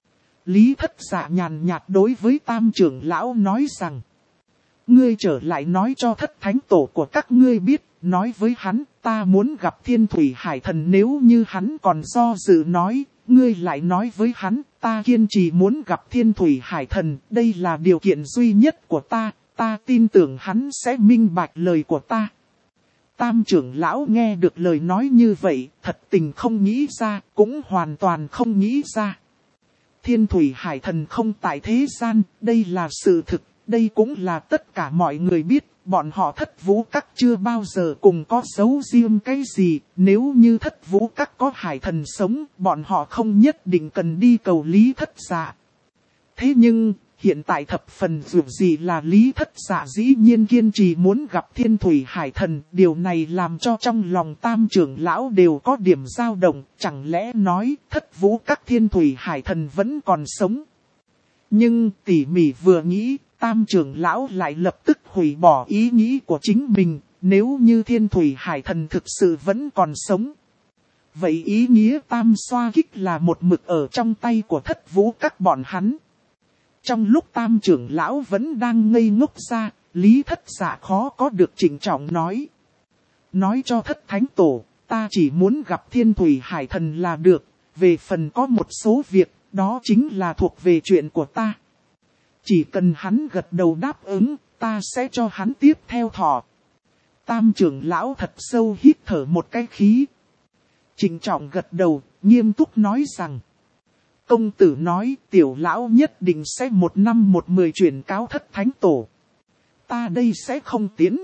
Lý Thất Dạ nhàn nhạt đối với Tam trưởng lão nói rằng. Ngươi trở lại nói cho Thất Thánh Tổ của các ngươi biết, nói với hắn, ta muốn gặp Thiên Thủy Hải Thần. Nếu như hắn còn do dự nói, ngươi lại nói với hắn, ta kiên trì muốn gặp Thiên Thủy Hải Thần, đây là điều kiện duy nhất của ta tin tưởng hắn sẽ minh bạch lời của ta. Tam trưởng lão nghe được lời nói như vậy, thật tình không nghĩ ra, cũng hoàn toàn không nghĩ ra. Thiên Thủy Hải Thần không tại thế gian, đây là sự thực, đây cũng là tất cả mọi người biết, bọn họ Thất Vũ Các chưa bao giờ cùng có giấu riêng cái gì, nếu như Thất Vũ Các có Hải Thần sống, bọn họ không nhất định cần đi cầu Lý Thất Dạ. Thế nhưng, hiện tại thập phần dù gì là Lý Thất Dạ dĩ nhiên kiên trì muốn gặp Thiên Thủy Hải Thần, điều này làm cho trong lòng Tam trưởng lão đều có điểm dao động, chẳng lẽ nói Thất Vũ Các Thiên Thủy Hải Thần vẫn còn sống. Nhưng tỉ mỉ vừa nghĩ, Tam trưởng lão lại lập tức hủy bỏ ý nghĩ của chính mình, nếu như Thiên Thủy Hải Thần thực sự vẫn còn sống. Vậy ý nghĩa Tam xoa kích là một mực ở trong tay của Thất Vũ Các bọn hắn. Trong lúc Tam trưởng lão vẫn đang ngây ngốc ra, Lý Thất Dạ khó có được trịnh trọng nói. Nói cho Thất Thánh Tổ, ta chỉ muốn gặp Thiên Thủy Hải Thần là được, về phần có một số việc, đó chính là thuộc về chuyện của ta. Chỉ cần hắn gật đầu đáp ứng, ta sẽ cho hắn tiếp theo thọ. Tam trưởng lão thật sâu hít thở một cái khí. Trịnh trọng gật đầu, nghiêm túc nói rằng. Công tử nói tiểu lão nhất định sẽ 1 năm 10 chuyển cáo Thất Thánh Tổ. Ta đây sẽ không tiến.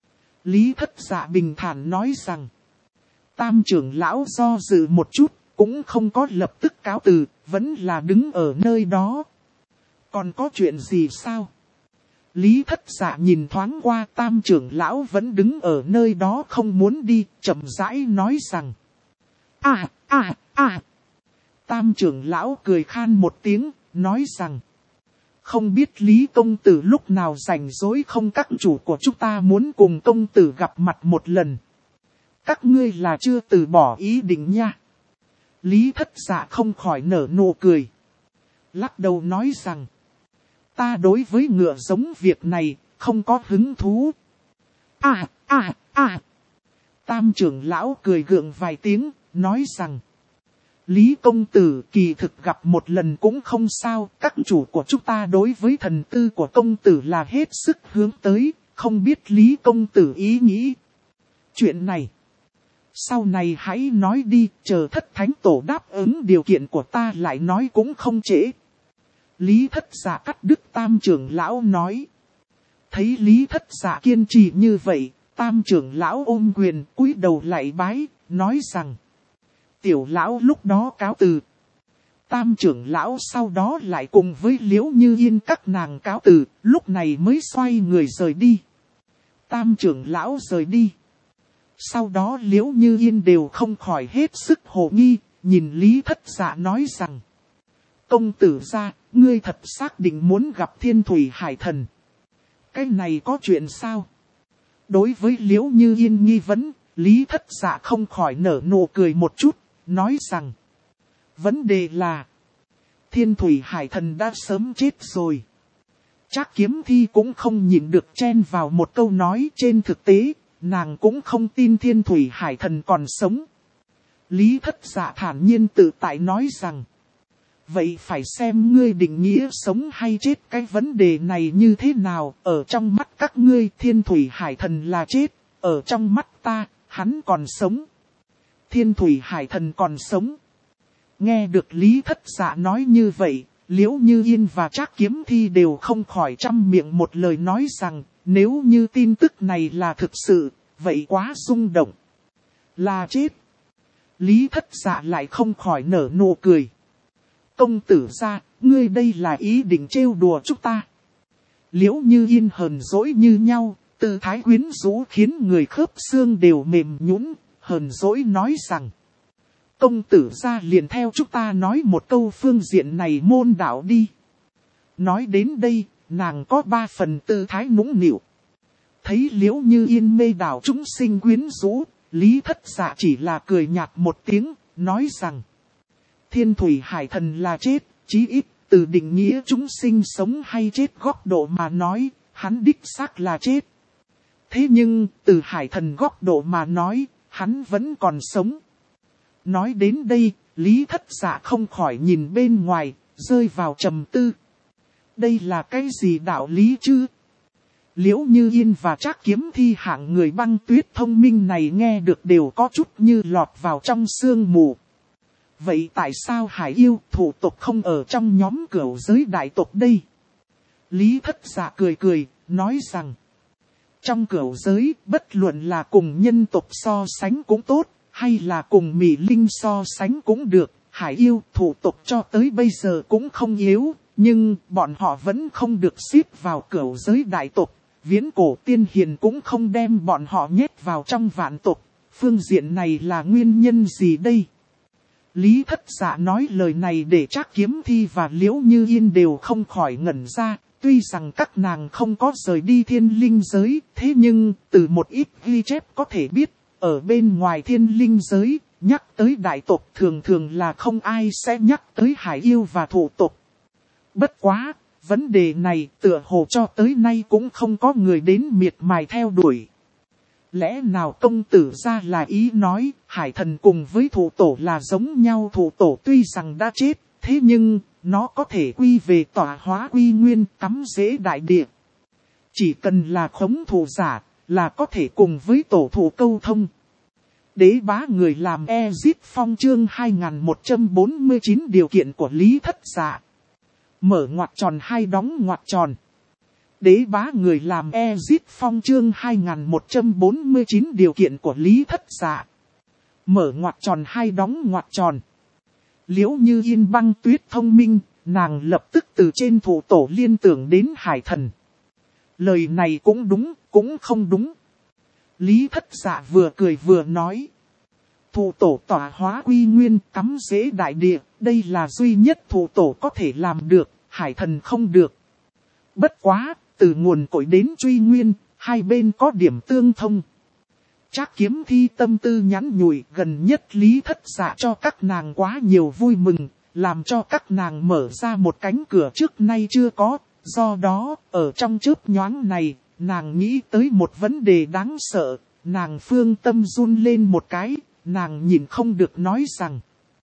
Lý Thất Dạ bình thản nói rằng. Tam trưởng lão do dự một chút, cũng không có lập tức cáo từ, vẫn là đứng ở nơi đó. Còn có chuyện gì sao? Lý Thất Dạ nhìn thoáng qua Tam trưởng lão vẫn đứng ở nơi đó không muốn đi, chậm rãi nói rằng. Tam trưởng lão cười khan một tiếng, nói rằng. Không biết Lý công tử lúc nào rảnh rỗi không, các chủ của chúng ta muốn cùng công tử gặp mặt một lần. Các ngươi là chưa từ bỏ ý định nha. Lý Thất Dạ không khỏi nở nụ cười. Lắc đầu nói rằng. Ta đối với ngựa giống việc này, không có hứng thú. Tam trưởng lão cười gượng vài tiếng, nói rằng. Lý công tử kỳ thực gặp một lần cũng không sao, các chủ của chúng ta đối với thần tư của công tử là hết sức hướng tới, không biết Lý công tử ý nghĩ. Chuyện này, sau này hãy nói đi, chờ Thất Thánh Tổ đáp ứng điều kiện của ta lại nói cũng không trễ. Lý Thất Dạ cắt đứt Tam trưởng lão nói. Thấy Lý Thất Dạ kiên trì như vậy, Tam trưởng lão ôm quyền cúi đầu lạy bái, nói rằng. Tiểu lão lúc đó cáo từ. Tam trưởng lão sau đó lại cùng với Liễu Như Yên các nàng cáo từ, lúc này mới xoay người rời đi. Tam trưởng lão rời đi. Sau đó Liễu Như Yên đều không khỏi hết sức hồ nghi, nhìn Lý Thất Dạ nói rằng. Công tử gia, ngươi thật xác định muốn gặp Thiên Thủy Hải Thần. Cái này có chuyện sao? Đối với Liễu Như Yên nghi vấn, Lý Thất Dạ không khỏi nở nụ cười một chút, nói rằng. Vấn đề là, Thiên Thủy Hải Thần đã sớm chết rồi. Trác Kiếm Thi cũng không nhịn được chen vào một câu nói, trên thực tế, nàng cũng không tin Thiên Thủy Hải Thần còn sống. Lý Thất Dạ thản nhiên tự tại nói rằng. Vậy phải xem ngươi định nghĩa sống hay chết, cái vấn đề này như thế nào, ở trong mắt các ngươi Thiên Thủy Hải Thần là chết, ở trong mắt ta, hắn còn sống. Thiên Thủy Hải Thần còn sống. Nghe được Lý Thất Dạ nói như vậy, Liễu Như Yên và Trác Kiếm Thi đều không khỏi trăm miệng một lời nói rằng, nếu như tin tức này là thực sự, vậy quá rung động. Là chết. Lý Thất Dạ lại không khỏi nở nụ cười. Công tử gia, ngươi đây là ý định trêu đùa chúng ta. Liễu Như Yên hờn dỗi như nhau, tư thái quyến rũ khiến người khớp xương đều mềm nhũn, hờn dỗi nói rằng. Công tử gia liền theo chúng ta nói một câu phương diện này môn đạo đi. Nói đến đây, nàng có 3 phần tư thái nũng nịu. Thấy Liễu Như Yên mê đảo chúng sinh quyến rũ, Lý Thất Dạ chỉ là cười nhạt một tiếng, nói rằng. Thiên Thủy Hải Thần là chết, chí ít, từ định nghĩa chúng sinh sống hay chết góc độ mà nói, hắn đích xác là chết. Thế nhưng, từ hải thần góc độ mà nói, hắn vẫn còn sống. Nói đến đây, Lý Thất Dạ không khỏi nhìn bên ngoài, rơi vào trầm tư. Đây là cái gì đạo lý chứ? Liễu Như Yên và Trác Kiếm Thi hạng người băng tuyết thông minh này nghe được đều có chút như lọt vào trong sương mù. Vậy tại sao hải yêu thủ tộc không ở trong nhóm cửu giới đại tộc đây? Lý Thất Dạ cười cười, nói rằng, trong cửu giới, bất luận là cùng nhân tộc so sánh cũng tốt, hay là cùng Mỹ Linh so sánh cũng được, hải yêu thủ tộc cho tới bây giờ cũng không yếu, nhưng bọn họ vẫn không được xếp vào cửu giới đại tộc. Viễn cổ tiên hiền cũng không đem bọn họ nhét vào trong vạn tộc. Phương diện này là nguyên nhân gì đây? Lý Thất Dạ nói lời này để Trác Kiếm Thi và Liễu Như Yên đều không khỏi ngẩn ra. Tuy rằng các nàng không có rời đi thiên linh giới, thế nhưng từ một ít ghi chép có thể biết, ở bên ngoài thiên linh giới, nhắc tới đại tộc thường thường là không ai sẽ nhắc tới hải yêu và thủ tộc. Bất quá, vấn đề này tựa hồ cho tới nay cũng không có người đến miệt mài theo đuổi. Lẽ nào công tử ra là ý nói, hải thần cùng với thủ tổ là giống nhau, thủ tổ tuy rằng đã chết, thế nhưng nó có thể quy về tọa hóa quy nguyên, cắm rễ đại địa. Chỉ cần là khống thủ giả, là có thể cùng với tổ thủ câu thông. Đế bá người làm Exit Phong chương 2149 điều kiện của Lý Thất Dạ. Mở ngoặc tròn hai đóng ngoặc tròn. Đế bá người làm Exit Phong chương 2149 điều kiện của Lý Thất Dạ. Mở ngoặc tròn hai đóng ngoặc tròn. Liễu Như Yên băng tuyết thông minh, nàng lập tức từ trên thủ tổ liên tưởng đến hải thần. Lời này cũng đúng, cũng không đúng. Lý Thất Dạ vừa cười vừa nói. Thủ tổ tọa hóa quy nguyên, cắm rễ đại địa, đây là duy nhất thủ tổ có thể làm được, hải thần không được. Bất quá, từ nguồn cội đến truy nguyên, hai bên có điểm tương thông. Trác Kiếm Thi tâm tư nhắn nhủi, gần nhất Lý Thất Dạ cho các nàng quá nhiều vui mừng, làm cho các nàng mở ra một cánh cửa trước nay chưa có. Do đó, ở trong chớp nhoáng này, nàng nghĩ tới một vấn đề đáng sợ, nàng phương tâm run lên một cái, nàng nhìn không được nói rằng.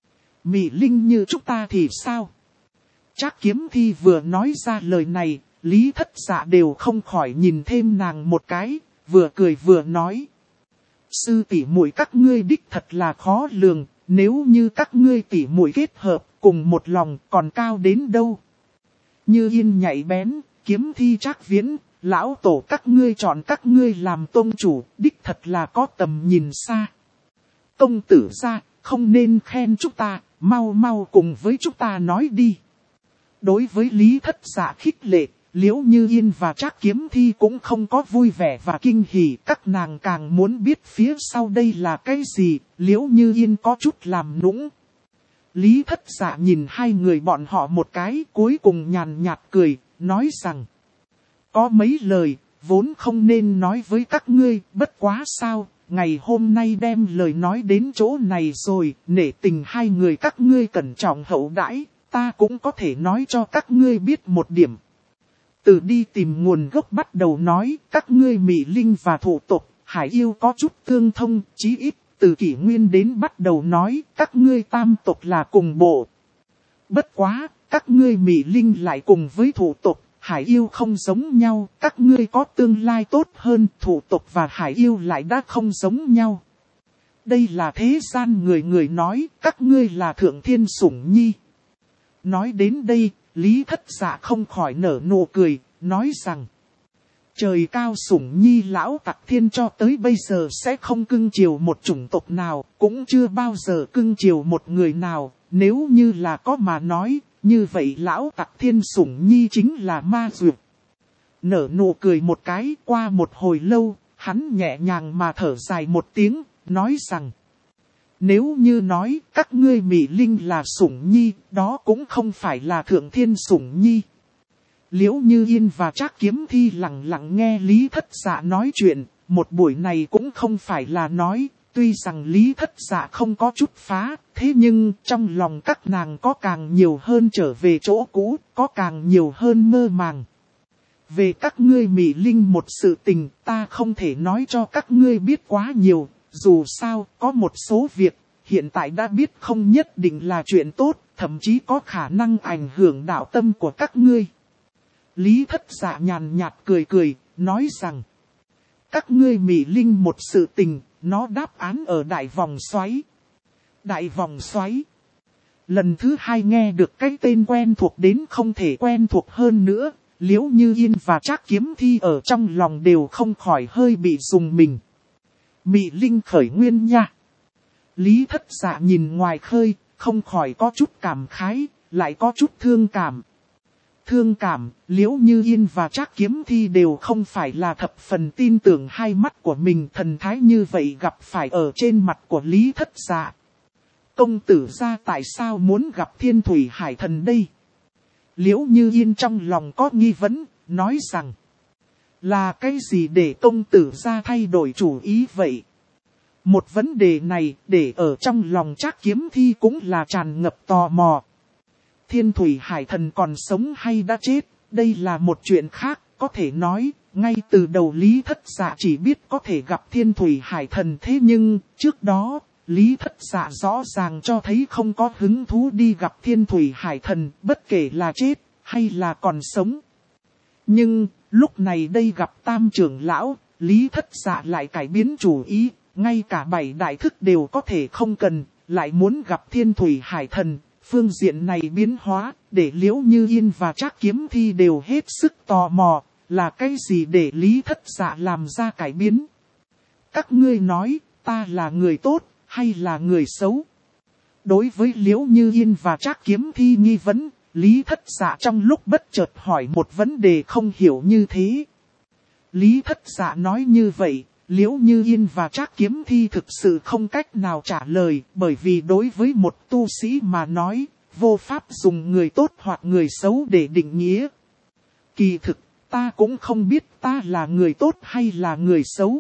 Mỹ Linh như chúng ta thì sao? Trác Kiếm Thi vừa nói ra lời này, Lý Thất Dạ đều không khỏi nhìn thêm nàng một cái, vừa cười vừa nói. Sư tỷ muội các ngươi đích thật là khó lường, nếu như các ngươi tỷ muội kết hợp cùng một lòng còn cao đến đâu. Như Yên nhạy bén, Kiếm Thi Trác Viễn, lão tổ các ngươi chọn các ngươi làm tôn chủ, đích thật là có tầm nhìn xa. Công tử ra, không nên khen chúng ta, mau mau cùng với chúng ta nói đi. Đối với Lý Thất Dạ khích lệ, Liễu Như Yên và Trác Kiếm Thi cũng không có vui vẻ và kinh hỉ, các nàng càng muốn biết phía sau đây là cái gì, Liễu Như Yên có chút làm nũng. Lý Thất Dạ nhìn hai người bọn họ một cái, cuối cùng nhàn nhạt cười, nói rằng. Có mấy lời, vốn không nên nói với các ngươi, bất quá sao, ngày hôm nay đem lời nói đến chỗ này rồi, nể tình hai người các ngươi cẩn trọng hậu đãi, ta cũng có thể nói cho các ngươi biết một điểm. Từ đi tìm nguồn gốc bắt đầu nói, các ngươi Mỹ Linh và thủ tộc, hải yêu có chút tương thông, chí ít, từ kỷ nguyên đến bắt đầu nói, các ngươi tam tộc là cùng bộ. Bất quá, các ngươi Mỹ Linh lại cùng với thủ tộc, hải yêu không giống nhau, các ngươi có tương lai tốt hơn, thủ tộc và hải yêu lại đã không giống nhau. Đây là thế gian người người nói, các ngươi là thượng thiên sủng nhi. Nói đến đây, Lý Thất Dạ không khỏi nở nụ cười, nói rằng. Trời cao sủng nhi lão tặc thiên cho tới bây giờ sẽ không cưng chiều một chủng tộc nào, cũng chưa bao giờ cưng chiều một người nào, nếu như là có mà nói, như vậy lão tặc thiên sủng nhi chính là ma dược. Nở nụ cười một cái, qua một hồi lâu, hắn nhẹ nhàng mà thở dài một tiếng, nói rằng. Nếu như nói các ngươi Mỹ Linh là sủng nhi, đó cũng không phải là thượng thiên sủng nhi. Liễu Như Yên và Trác Kiếm Thi lặng lặng nghe Lý Thất Dạ nói chuyện, một buổi này cũng không phải là nói, Tuy rằng Lý Thất Dạ không có chút phá, thế nhưng trong lòng các nàng có càng nhiều hơn trở về chỗ cũ, có càng nhiều hơn mơ màng. Về các ngươi Mị Linh một sự tình, ta không thể nói cho các ngươi biết quá nhiều, dù sao có một số việc, hiện tại đã biết không nhất định là chuyện tốt, thậm chí có khả năng ảnh hưởng đạo tâm của các ngươi. Lý Thất Dạ nhàn nhạt cười cười, nói rằng, các ngươi Mị Linh một sự tình, nó đáp án ở đại vòng xoáy. Đại vòng xoáy. Lần thứ hai nghe được cái tên quen thuộc đến không thể quen thuộc hơn nữa, Liễu Như Yên và Trác Kiếm Thi ở trong lòng đều không khỏi hơi bị rùng mình. Mị Linh khởi nguyên nha. Lý Thất Dạ nhìn ngoài khơi, không khỏi có chút cảm khái, lại có chút thương cảm. Thương cảm, Liễu Như Yên và Trác Kiếm Thi đều không phải là thập phần tin tưởng hai mắt của mình, thần thái như vậy gặp phải ở trên mặt của Lý Thất Dạ. Công tử gia tại sao muốn gặp Thiên Thủy Hải Thần đây? Liễu Như Yên trong lòng có nghi vấn, nói rằng, là cái gì để công tử gia thay đổi chủ ý vậy? Một vấn đề này để ở trong lòng Trác Kiếm Thi cũng là tràn ngập tò mò. Thiên Thủy Hải Thần còn sống hay đã chết, đây là một chuyện khác, có thể nói, ngay từ đầu Lý Thất Dạ chỉ biết có thể gặp Thiên Thủy Hải Thần, thế nhưng, trước đó, Lý Thất Dạ rõ ràng cho thấy không có hứng thú đi gặp Thiên Thủy Hải Thần, bất kể là chết, hay là còn sống. Nhưng, lúc này đây gặp Tam trưởng lão, Lý Thất Dạ lại cải biến chủ ý, ngay cả 7 đại thức đều có thể không cần, lại muốn gặp Thiên Thủy Hải Thần. Phương diện này biến hóa, để Liễu Như Yên và Trác Kiếm Thi đều hết sức tò mò, là cái gì để Lý Thất Dạ làm ra cải biến. Các ngươi nói, ta là người tốt, hay là người xấu? Đối với Liễu Như Yên và Trác Kiếm Thi nghi vấn, Lý Thất Dạ trong lúc bất chợt hỏi một vấn đề không hiểu như thế. Lý Thất Dạ nói như vậy, Liễu Như Yên và Trác Kiếm Thi thực sự không cách nào trả lời, bởi vì đối với một tu sĩ mà nói, vô pháp dùng người tốt hoặc người xấu để định nghĩa. Kỳ thực, ta cũng không biết ta là người tốt hay là người xấu.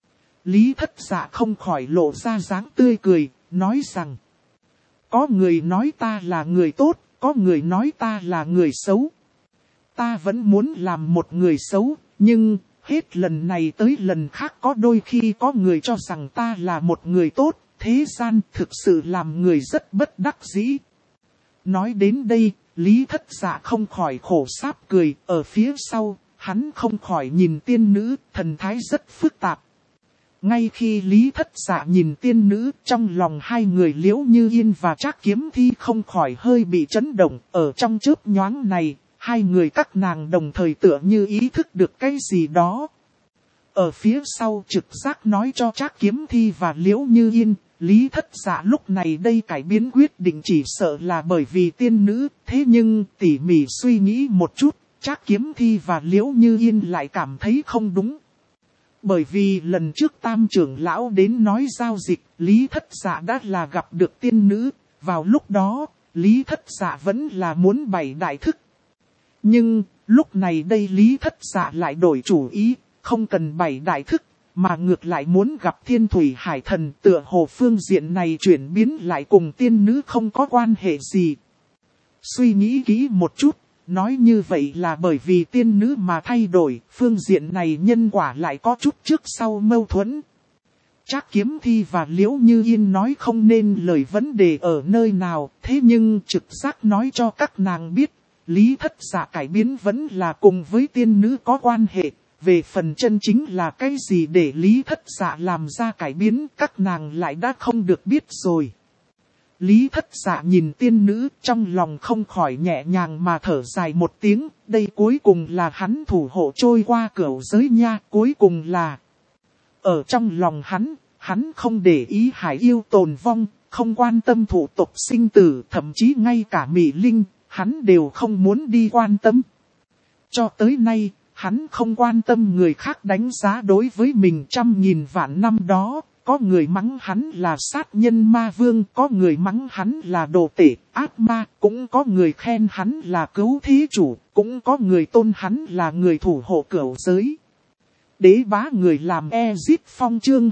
Lý Thất Dạ không khỏi lộ ra dáng tươi cười, nói rằng, có người nói ta là người tốt, có người nói ta là người xấu. Ta vẫn muốn làm một người xấu, nhưng hết lần này tới lần khác có đôi khi có người cho rằng ta là một người tốt, thế gian thực sự làm người rất bất đắc dĩ. Nói đến đây, Lý Thất Dạ không khỏi khổ sáp cười, ở phía sau, hắn không khỏi nhìn tiên nữ, thần thái rất phức tạp. Ngay khi Lý Thất Dạ nhìn tiên nữ, trong lòng hai người Liễu Như Yên và Trác Kiếm Thi không khỏi hơi bị chấn động, ở trong chớp nhoáng này. Hai người các nàng đồng thời tựa như ý thức được cái gì đó. Ở phía sau trực giác nói cho Trác Kiếm Thi và Liễu Như Yên, Lý Thất Dạ lúc này đây cải biến quyết định chỉ sợ là bởi vì tiên nữ. Thế nhưng tỉ mỉ suy nghĩ một chút, Trác Kiếm Thi và Liễu Như Yên lại cảm thấy không đúng. Bởi vì lần trước Tam trưởng lão đến nói giao dịch, Lý Thất Dạ đã là gặp được tiên nữ. Vào lúc đó, Lý Thất Dạ vẫn là muốn bày đại thức. Nhưng, lúc này đây Lý Thất Dạ lại đổi chủ ý, không cần 7 đại thức, mà ngược lại muốn gặp Thiên Thủy Hải Thần, tựa hồ phương diện này chuyển biến lại cùng tiên nữ không có quan hệ gì. Suy nghĩ kỹ một chút, nói như vậy là bởi vì tiên nữ mà thay đổi, phương diện này nhân quả lại có chút trước sau mâu thuẫn. Trác Kiếm Thi và Liễu Như Yên nói không nên lời vấn đề ở nơi nào, thế nhưng trực giác nói cho các nàng biết. Lý Thất Dạ cải biến vẫn là cùng với tiên nữ có quan hệ, về phần chân chính là cái gì để Lý Thất Dạ làm ra cải biến các nàng lại đã không được biết rồi. Lý Thất Dạ nhìn tiên nữ trong lòng không khỏi nhẹ nhàng mà thở dài một tiếng, đây cuối cùng là hắn thủ hộ trôi qua cửu giới nha, cuối cùng là. Ở trong lòng hắn không để ý hải yêu tồn vong, không quan tâm thủ tục sinh tử, thậm chí ngay cả Mị Linh. Hắn đều không muốn đi quan tâm. Cho tới nay, hắn không quan tâm người khác đánh giá đối với mình 100.000 vạn năm đó. Có người mắng hắn là sát nhân ma vương, có người mắng hắn là đồ tể, ác ma, cũng có người khen hắn là cứu thí chủ, cũng có người tôn hắn là người thủ hộ cửu giới. Đế bá người làm Ezit Phong chương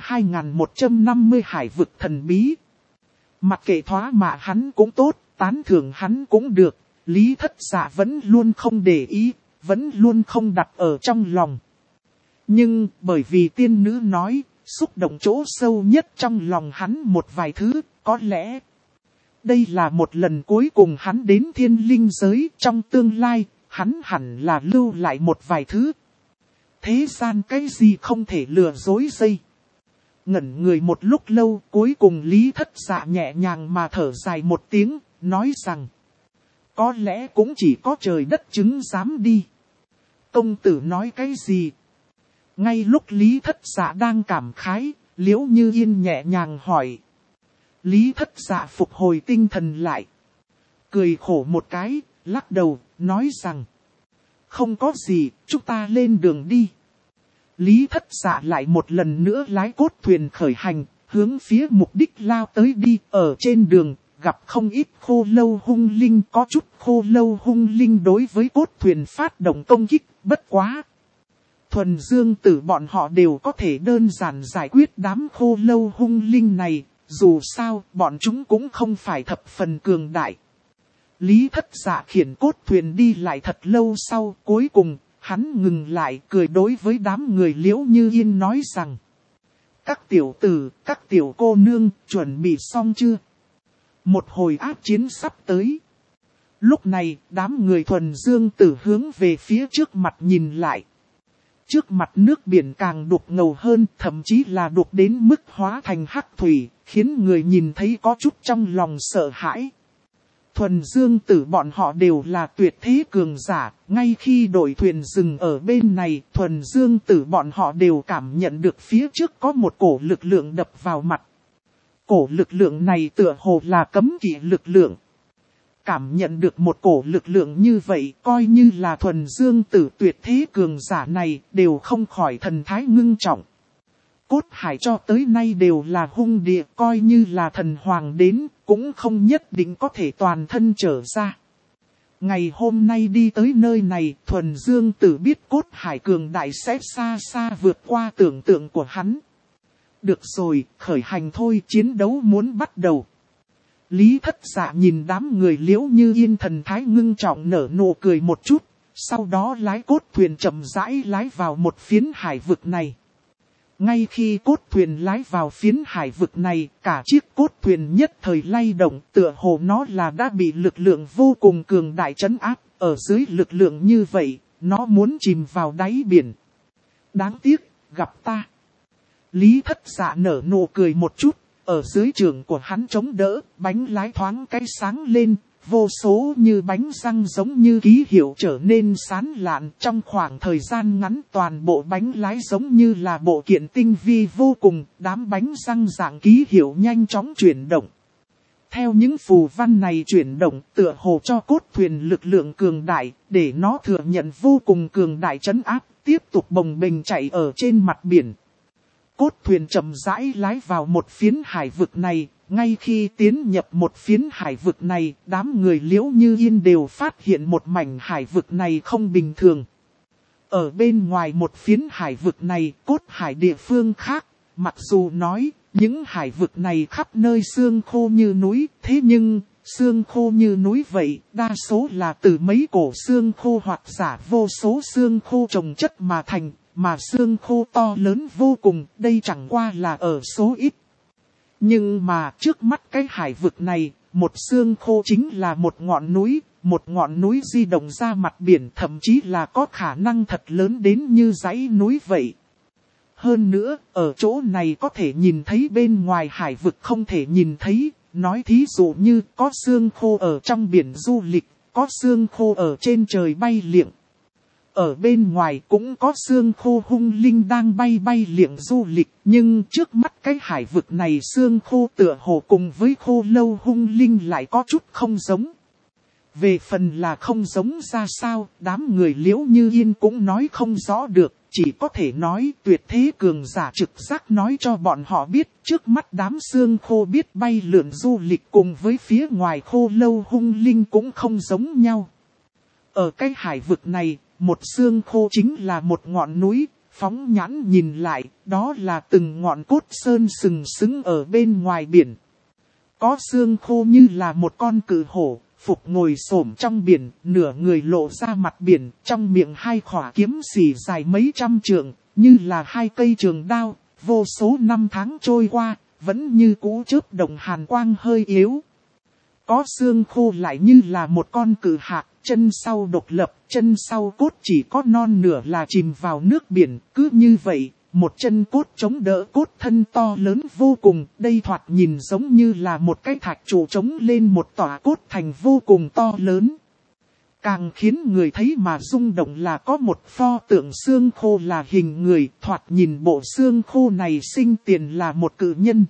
2150 hải vực thần bí. Mặc kệ thoá mạ hắn cũng tốt, tán thưởng hắn cũng được, Lý Thất Dạ vẫn luôn không để ý, vẫn luôn không đặt ở trong lòng. Nhưng bởi vì tiên nữ nói, xúc động chỗ sâu nhất trong lòng hắn một vài thứ, có lẽ đây là một lần cuối cùng hắn đến thiên linh giới, trong tương lai, hắn hẳn là lưu lại một vài thứ. Thế gian cái gì không thể lừa dối dây. Ngẩn người một lúc lâu, cuối cùng Lý Thất Dạ nhẹ nhàng mà thở dài một tiếng, nói rằng có lẽ cũng chỉ có trời đất chứng giám đi. Công tử nói cái gì? Ngay lúc Lý Thất Dạ đang cảm khái, Liễu Như Yên nhẹ nhàng hỏi. Lý Thất Dạ phục hồi tinh thần lại. Cười khổ một cái, lắc đầu, nói rằng không có gì, chúng ta lên đường đi. Lý Thất Dạ lại một lần nữa lái cốt thuyền khởi hành, hướng phía mục đích lao tới đi. Ở trên đường, gặp không ít khô lâu hung linh, có chút khô lâu hung linh đối với cốt thuyền phát động công kích, bất quá. Thuần Dương Tử bọn họ đều có thể đơn giản giải quyết đám khô lâu hung linh này, dù sao bọn chúng cũng không phải thập phần cường đại. Lý Thất Dạ khiển cốt thuyền đi lại thật lâu sau, cuối cùng, hắn ngừng lại cười đối với đám người Liễu Như Yên nói rằng. Các tiểu tử, các tiểu cô nương, chuẩn bị xong chưa? Một hồi ác chiến sắp tới. Lúc này, đám người Thuần Dương Tử hướng về phía trước mặt nhìn lại. Trước mặt nước biển càng đục ngầu hơn, thậm chí là đục đến mức hóa thành hắc thủy, khiến người nhìn thấy có chút trong lòng sợ hãi. Thuần Dương Tử bọn họ đều là tuyệt thế cường giả, ngay khi đội thuyền dừng ở bên này, Thuần Dương Tử bọn họ đều cảm nhận được phía trước có một cổ lực lượng đập vào mặt. Cổ lực lượng này tựa hồ là cấm kỵ lực lượng. Cảm nhận được một cổ lực lượng như vậy, coi như là Thuần Dương Tử tuyệt thế cường giả này, đều không khỏi thần thái ngưng trọng. Cốt hải cho tới nay đều là hung địa, coi như là thần hoàng đến, cũng không nhất định có thể toàn thân trở ra. Ngày hôm nay đi tới nơi này, Thuần Dương Tử biết cốt hải cường đại sẽ xa xa vượt qua tưởng tượng của hắn. Được rồi, khởi hành thôi, chiến đấu muốn bắt đầu. Lý Thất Dạ nhìn đám người Liễu Như Yên thần thái ngưng trọng nở nụ cười một chút, sau đó lái cốt thuyền chậm rãi lái vào một phiến hải vực này. Ngay khi cốt thuyền lái vào phiến hải vực này, cả chiếc cốt thuyền nhất thời lay động, tựa hồ nó là đã bị lực lượng vô cùng cường đại trấn áp, ở dưới lực lượng như vậy, nó muốn chìm vào đáy biển. Đáng tiếc, gặp ta. Lý Thất Dạ nở nụ cười một chút, ở dưới trường của hắn chống đỡ, bánh lái thoáng cái sáng lên, vô số như bánh răng giống như ký hiệu trở nên sáng lạn. Trong khoảng thời gian ngắn toàn bộ bánh lái giống như là bộ kiện tinh vi vô cùng, đám bánh răng dạng ký hiệu nhanh chóng chuyển động. Theo những phù văn này chuyển động tựa hồ cho cốt thuyền lực lượng cường đại, để nó thừa nhận vô cùng cường đại trấn áp, tiếp tục bồng bềnh chạy ở trên mặt biển. Cốt thuyền chậm rãi lái vào một phiến hải vực này, ngay khi tiến nhập một phiến hải vực này, đám người Liễu Như Yên đều phát hiện một mảnh hải vực này không bình thường. Ở bên ngoài một phiến hải vực này, cốt hải địa phương khác, mặc dù nói, những hải vực này khắp nơi xương khô như núi, thế nhưng, xương khô như núi vậy, đa số là từ mấy cổ xương khô hoặc giả vô số xương khô chồng chất mà thành. Mà xương khô to lớn vô cùng, đây chẳng qua là ở số ít. Nhưng mà trước mắt cái hải vực này, một xương khô chính là một ngọn núi di động ra mặt biển, thậm chí là có khả năng thật lớn đến như dãy núi vậy. Hơn nữa, ở chỗ này có thể nhìn thấy bên ngoài hải vực không thể nhìn thấy, nói thí dụ như có xương khô ở trong biển du lịch, có xương khô ở trên trời bay liệng. Ở bên ngoài cũng có xương khô hung linh đang bay liệng du lịch, nhưng trước mắt cái hải vực này xương khô tựa hồ cùng với khô lâu hung linh lại có chút không giống. Về phần là không giống ra sao, đám người Liễu Như Yên cũng nói không rõ được, chỉ có thể nói tuyệt thế cường giả trực giác nói cho bọn họ biết trước mắt đám xương khô biết bay lượn du lịch cùng với phía ngoài khô lâu hung linh cũng không giống nhau. Ở cái hải vực này, một xương khô chính là một ngọn núi, Phóng nhãn nhìn lại, đó là từng ngọn cốt sơn sừng sững ở bên ngoài biển. Có xương khô như là một con cự hổ, phục ngồi xổm trong biển, nửa người lộ ra mặt biển, trong miệng hai khỏa kiếm xỉ dài mấy trăm trượng, như là hai cây trường đao, vô số năm tháng trôi qua, vẫn như cũ chớp động hàn quang hơi yếu. Có xương khô lại như là một con cự hạc, chân sau độc lập, chân sau cốt chỉ có non nửa là chìm vào nước biển, cứ như vậy, một chân cốt chống đỡ cốt thân to lớn vô cùng, đây thoạt nhìn giống như là một cái thạch trụ chống lên một tòa cốt thành vô cùng to lớn. Càng khiến người thấy mà rung động là có một pho tượng xương khô là hình người, thoạt nhìn bộ xương khô này sinh tiền là một cự nhân.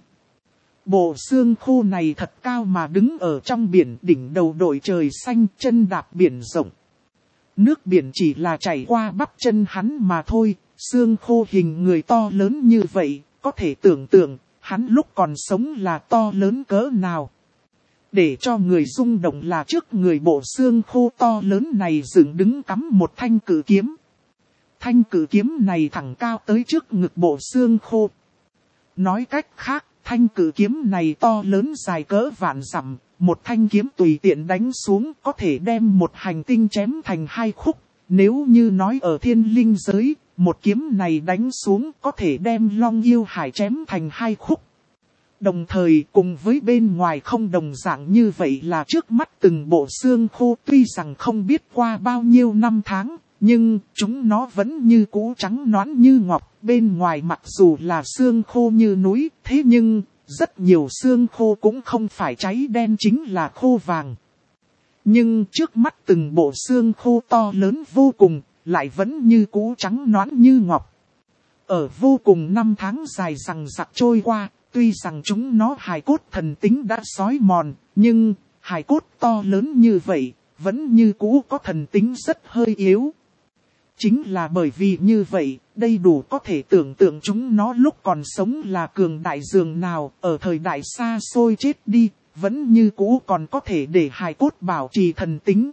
Bộ xương khô này thật cao mà đứng ở trong biển, đỉnh đầu đội trời xanh, chân đạp biển rộng. Nước biển chỉ là chảy qua bắp chân hắn mà thôi, xương khô hình người to lớn như vậy, có thể tưởng tượng, hắn lúc còn sống là to lớn cỡ nào. Để cho người rung động là trước người bộ xương khô to lớn này dựng đứng cắm một thanh cự kiếm. Thanh cự kiếm này thẳng cao tới trước ngực bộ xương khô. Nói cách khác, thanh cự kiếm này to lớn dài cỡ vạn dặm, một thanh kiếm tùy tiện đánh xuống có thể đem một hành tinh chém thành hai khúc. Nếu như nói ở thiên linh giới, một kiếm này đánh xuống có thể đem Long Yêu Hải chém thành hai khúc. Đồng thời cùng với bên ngoài không đồng dạng như vậy là trước mắt từng bộ xương khô, tuy rằng không biết qua bao nhiêu năm tháng, nhưng chúng nó vẫn như cũ trắng nõn như ngọc. Bên ngoài mặc dù là xương khô như núi, thế nhưng rất nhiều xương khô cũng không phải cháy đen chính là khô vàng. Nhưng trước mắt từng bộ xương khô to lớn vô cùng, lại vẫn như cũ trắng nõn như ngọc. Ở vô cùng năm tháng dài rằng rặc trôi qua, tuy rằng chúng nó hài cốt thần tính đã xói mòn, nhưng hài cốt to lớn như vậy, vẫn như cũ có thần tính rất hơi yếu. Chính là bởi vì như vậy, đây đủ có thể tưởng tượng chúng nó lúc còn sống là cường đại dường nào, ở thời đại xa xôi chết đi, vẫn như cũ còn có thể để hài cốt bảo trì thần tính.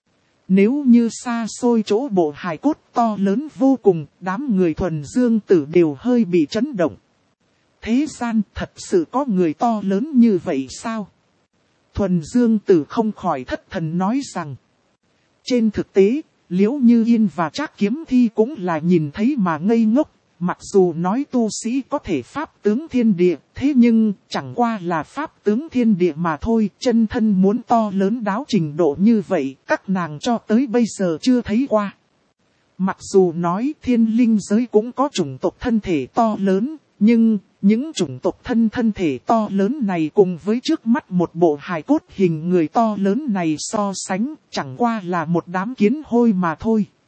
Nếu như xa xôi chỗ bộ hài cốt to lớn vô cùng, đám người thuần dương tử đều hơi bị chấn động. Thế gian thật sự có người to lớn như vậy sao? Thuần dương tử không khỏi thất thần nói rằng. Trên thực tế, Liễu Như Yên và Trác Kiếm Thi cũng là nhìn thấy mà ngây ngốc. Mặc dù nói tu sĩ có thể pháp tướng thiên địa, thế nhưng chẳng qua là pháp tướng thiên địa mà thôi. Chân thân muốn to lớn đáo trình độ như vậy, các nàng cho tới bây giờ chưa thấy qua. Mặc dù nói thiên linh giới cũng có chủng tộc thân thể to lớn, nhưng những chủng tộc thân thể to lớn này cùng với trước mắt một bộ hài cốt hình người to lớn này so sánh, chẳng qua là một đám kiến hôi mà thôi.